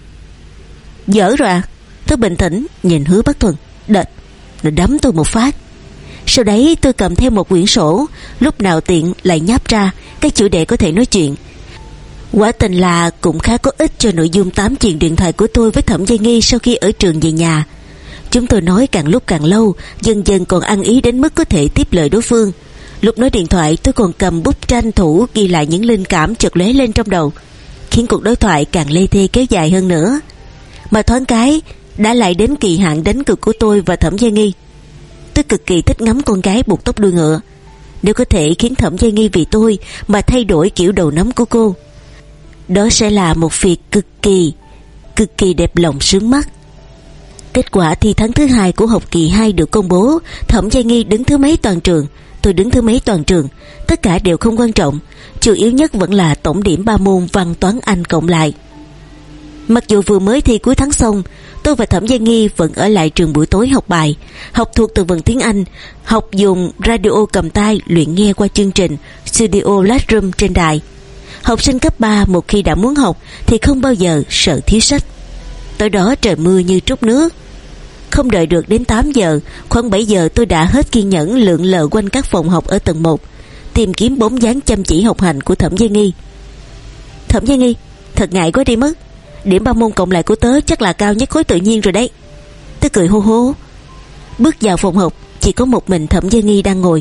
Dở rồi à? Tôi bình tĩnh nhìn Hứa Bắc Thuần, đệt, nó đấm tôi một phát. Sau đấy tôi cầm theo một quyển sổ, lúc nào tiện lại nháp ra các chủ đề có thể nói chuyện. Quả tình là cũng khá có ích cho nội dung tám chuyện điện thoại của tôi với Thẩm Gia Nghi sau khi ở trường về nhà. Chúng tôi nói càng lúc càng lâu, dần dần còn ăn ý đến mức có thể tiếp lời đối phương. Lúc nói điện thoại tôi còn cầm bút tranh thủ ghi lại những linh cảm chợt lóe lên trong đầu, khiến cuộc đối thoại càng lê thê kéo dài hơn nữa. Mà thoáng cái đã lại đến kỳ hạn đánh cược của tôi và Thẩm Gia Nghi. Tôi cực kỳ thích ngắm con gái buộc tóc đuôi ngựa. Nếu có thể khiến Thẩm Gia Nghi vì tôi mà thay đổi kiểu đầu nắm của cô, đó sẽ là một việc cực kỳ cực kỳ đẹp lòng sướng mắt. Kết quả thi tháng thứ hai của học kỳ hai được công bố. Thẩm Gia Nghi đứng thứ mấy toàn trường, tôi đứng thứ mấy toàn trường. Tất cả đều không quan trọng, chủ yếu nhất vẫn là tổng điểm ba môn văn toán Anh cộng lại. Mặc dù vừa mới thi cuối tháng xong, tôi và Thẩm Gia Nghi vẫn ở lại trường buổi tối học bài, học thuộc từ vựng tiếng Anh, học dùng radio cầm tay luyện nghe qua chương trình Studio Classroom trên đài. Học sinh cấp ba một khi đã muốn học thì không bao giờ sợ thiếu sách. Tối đó trời mưa như trút nước. Không đợi được đến tám giờ, khoảng bảy giờ tôi đã hết kiên nhẫn lượn lờ quanh các phòng học ở tầng một, tìm kiếm bóng dáng chăm chỉ học hành của Thẩm Gia Nghi. Thẩm Gia Nghi, thật ngại quá đi mất. Điểm ba môn cộng lại của tớ chắc là cao nhất khối tự nhiên rồi đấy. Tôi cười hô hô. Bước vào phòng học, chỉ có một mình Thẩm Gia Nghi đang ngồi.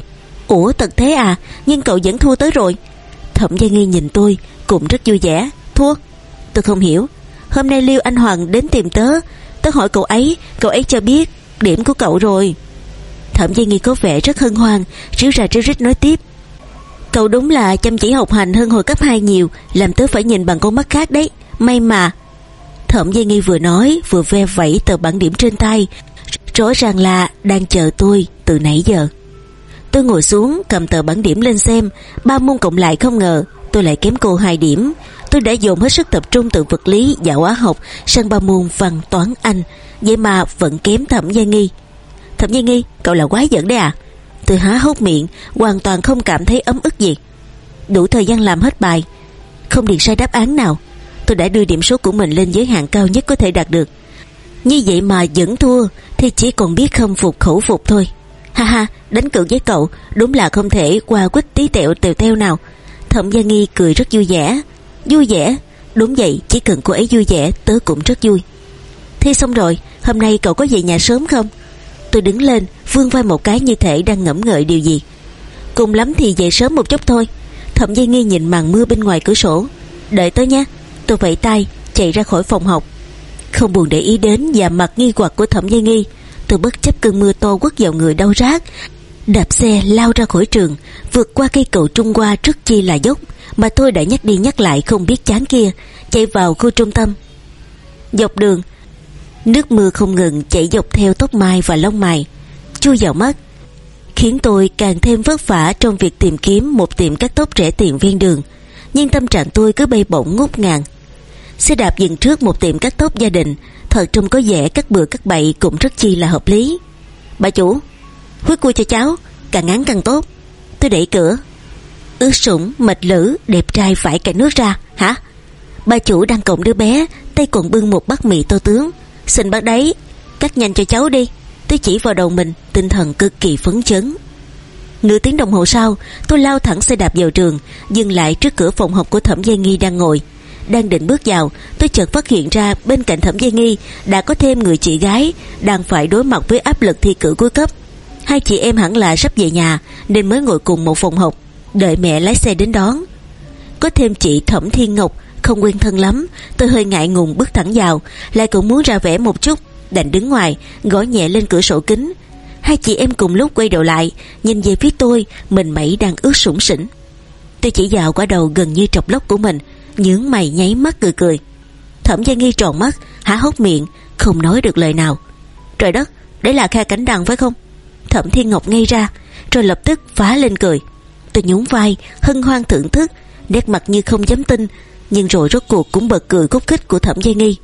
Ủa thật thế à? Nhưng cậu vẫn thua tới rồi. Thẩm Gia Nghi nhìn tôi cũng rất vui vẻ. Thua? Tôi không hiểu. Hôm nay Liêu Anh Hoàng đến tìm tớ, tớ hỏi cậu ấy, cậu ấy cho biết điểm của cậu rồi. Thẩm Gia Nghi có vẻ rất hân hoan, ríu ra ríu rít nói tiếp. Cậu đúng là chăm chỉ học hành hơn hồi cấp hai nhiều, làm tớ phải nhìn bằng con mắt khác đấy. May mà. Thẩm Gia Nghi vừa nói vừa ve vẩy tờ bảng điểm trên tay, rõ ràng là đang chờ tôi từ nãy giờ. Tôi ngồi xuống cầm tờ bảng điểm lên xem. Ba môn cộng lại không ngờ tôi lại kém cô hai điểm. Tôi đã dồn hết sức tập trung từ vật lý và hóa học sang ba môn văn toán Anh, vậy mà vẫn kém Thẩm Gia Nghi. Thẩm Gia Nghi, cậu là quái giận đấy à? Tôi há hốc miệng, hoàn toàn không cảm thấy ấm ức gì. Đủ thời gian làm hết bài, không điền sai đáp án nào. Tôi đã đưa điểm số của mình lên giới hạn cao nhất có thể đạt được. Như vậy mà vẫn thua thì chỉ còn biết khâm phục khẩu phục thôi. Ha ha, đánh cược với cậu đúng là không thể qua quýt tí tẹo tèo teo nào. Thẩm Gia Nghi cười rất vui vẻ. Vui vẻ? Đúng vậy, chỉ cần cô ấy vui vẻ tớ cũng rất vui. Thế xong rồi, hôm nay cậu có về nhà sớm không? Tôi đứng lên, vươn vai một cái như thể đang ngẫm ngợi điều gì. Cùng lắm thì về sớm một chút thôi. Thẩm Gia Nghi nhìn màn mưa bên ngoài cửa sổ. Đợi tớ nhé. Tôi vẫy tay chạy ra khỏi phòng học. Không buồn để ý đến và mặt nghi hoặc của Thẩm Gia Nghi, tôi bất chấp cơn mưa to quất vào người đau rát, đạp xe lao ra khỏi trường, vượt qua cây cầu Trung Hoa rất chi là dốc mà tôi đã nhắc đi nhắc lại không biết chán kia, chạy vào khu trung tâm. Dọc đường, nước mưa không ngừng chảy dọc theo tóc mai và lông mày, chui vào mắt, khiến tôi càng thêm vất vả trong việc tìm kiếm một tiệm cắt tóc rẻ tiền ven đường. Nhưng tâm trạng tôi cứ bay bổng ngút ngàn. Xe đạp dừng trước một tiệm cắt tóc gia đình, thật trông có vẻ cắt bừa cắt bậy cũng rất chi là hợp lý. Bà chủ, huyết cua cho cháu, càng ngắn càng tốt. Tôi đẩy cửa. Ướt sũng, mệt lử, đẹp trai phải cả nước ra. Hả? Bà chủ đang cõng đứa bé, tay còn bưng một bát mì to tướng. Xin bác đấy, cắt nhanh cho cháu đi. Tôi chỉ vào đầu mình, tinh thần cực kỳ phấn chấn. Nửa tiếng đồng hồ sau, tôi lao thẳng xe đạp vào trường, dừng lại trước cửa phòng học của Thẩm Gia Nghi đang ngồi. Đang định bước vào, tôi chợt phát hiện ra bên cạnh Thẩm Gia Nghi đã có thêm người chị gái đang phải đối mặt với áp lực thi cử cuối cấp. Hai chị em hẳn là sắp về nhà nên mới ngồi cùng một phòng học, đợi mẹ lái xe đến đón. Có thêm chị Thẩm Thiên Ngọc không quen thân lắm, tôi hơi ngại ngùng bước thẳng vào, lại cũng muốn ra vẻ một chút, đành đứng ngoài gõ nhẹ lên cửa sổ kính. Hai chị em cùng lúc quay đầu lại, nhìn về phía tôi, mình mẩy đang ướt sũng sỉnh. Tôi chỉ vào quả đầu gần như trọc lóc của mình, nhướng mày nháy mắt cười cười. Thẩm Gia Nghi tròn mắt, há hốc miệng, không nói được lời nào. Trời đất, đấy là Kha Cảnh Đằng phải không? Thẩm Thiên Ngọc ngây ra, rồi lập tức phá lên cười. Tôi nhún vai, hân hoan thưởng thức, nét mặt như không dám tin, nhưng rồi rốt cuộc cũng bật cười khúc khích của Thẩm Gia Nghi.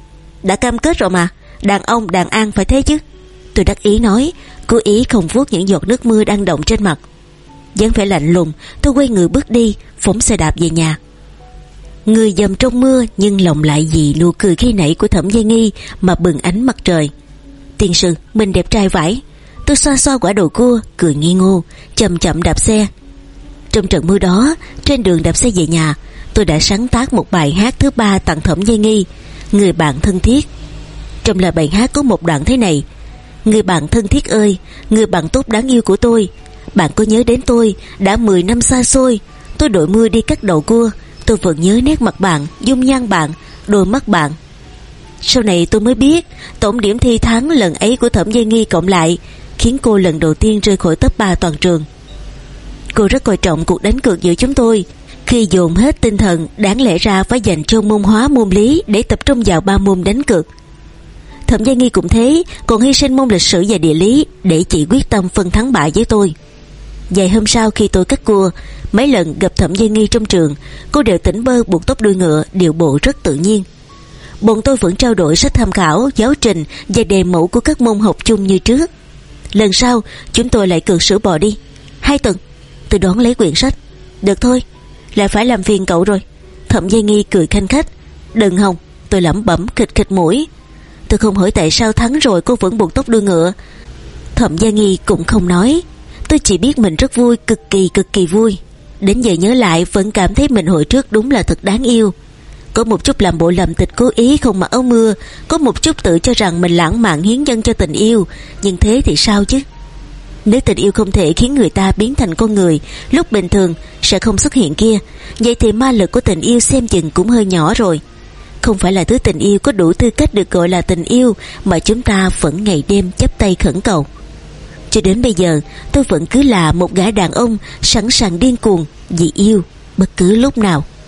Đã cam kết rồi mà, đàn ông đàn an phải thế chứ. Tôi đắc ý nói, cố ý không vuốt những giọt nước mưa đang đọng trên mặt. Dáng vẻ lạnh lùng, tôi quay người bước đi, phóng xe đạp về nhà. Người dầm trong mưa nhưng lòng lại vì nụ cười khi nãy của Thẩm Gia Nghi mà bừng ánh mặt trời. Tiên sư, mình đẹp trai vãi. Tôi xoa xoa quả đầu cua, cười nghi ngô, chậm chậm đạp xe. Trong trận mưa đó, trên đường đạp xe về nhà, tôi đã sáng tác một bài hát thứ ba tặng Thẩm Gia Nghi, Người bạn thân thiết. Trong lời bài hát có một đoạn thế này: Người bạn thân thiết ơi, người bạn tốt đáng yêu của tôi, bạn có nhớ đến tôi đã mười năm xa xôi. Tôi đội mưa đi cắt đầu cua, tôi vẫn nhớ nét mặt bạn, dung nhan bạn, đôi mắt bạn. Sau này tôi mới biết tổng điểm thi thắng lần ấy của Thẩm Gia Nghi cộng lại khiến cô lần đầu tiên rơi khỏi top ba toàn trường. Cô rất coi trọng cuộc đánh cược giữa chúng tôi, khi dồn hết tinh thần đáng lẽ ra phải dành cho môn hóa môn lý để tập trung vào ba môn đánh cược. Thẩm Gia Nghi cũng thế, còn hy sinh môn lịch sử và địa lý để chị quyết tâm phân thắng bại với tôi. Vài hôm sau khi tôi cắt cua, mấy lần gặp Thẩm Gia Nghi trong trường, cô đều tỉnh bơ buộc tóc đuôi ngựa, điệu bộ rất tự nhiên. Bọn tôi vẫn trao đổi sách tham khảo, giáo trình và đề mẫu của các môn học chung như trước. Lần sau chúng tôi lại cược sữa bò đi. Hai tuần tôi đón lấy quyển sách. Được thôi, lại phải làm phiền cậu rồi. Thẩm Gia Nghi cười khanh khách. Đừng Hồng, tôi lẩm bẩm khịch khịch mũi. Tôi không hỏi tại sao thắng rồi cô vẫn buộc tóc đuôi ngựa. Thẩm Gia Nghi cũng không nói. Tôi chỉ biết mình rất vui, cực kỳ cực kỳ vui. Đến giờ nhớ lại vẫn cảm thấy mình hồi trước đúng là thật đáng yêu. Có một chút làm bộ làm tịch cố ý không mặc áo mưa, có một chút tự cho rằng mình lãng mạn hiến dâng cho tình yêu. Nhưng thế thì sao chứ? Nếu tình yêu không thể khiến người ta biến thành con người lúc bình thường sẽ không xuất hiện kia, vậy thì ma lực của tình yêu xem chừng cũng hơi nhỏ rồi. Không phải là thứ tình yêu có đủ tư cách được gọi là tình yêu mà chúng ta vẫn ngày đêm chắp tay khẩn cầu. Cho đến bây giờ tôi vẫn cứ là một gã đàn ông sẵn sàng điên cuồng vì yêu bất cứ lúc nào.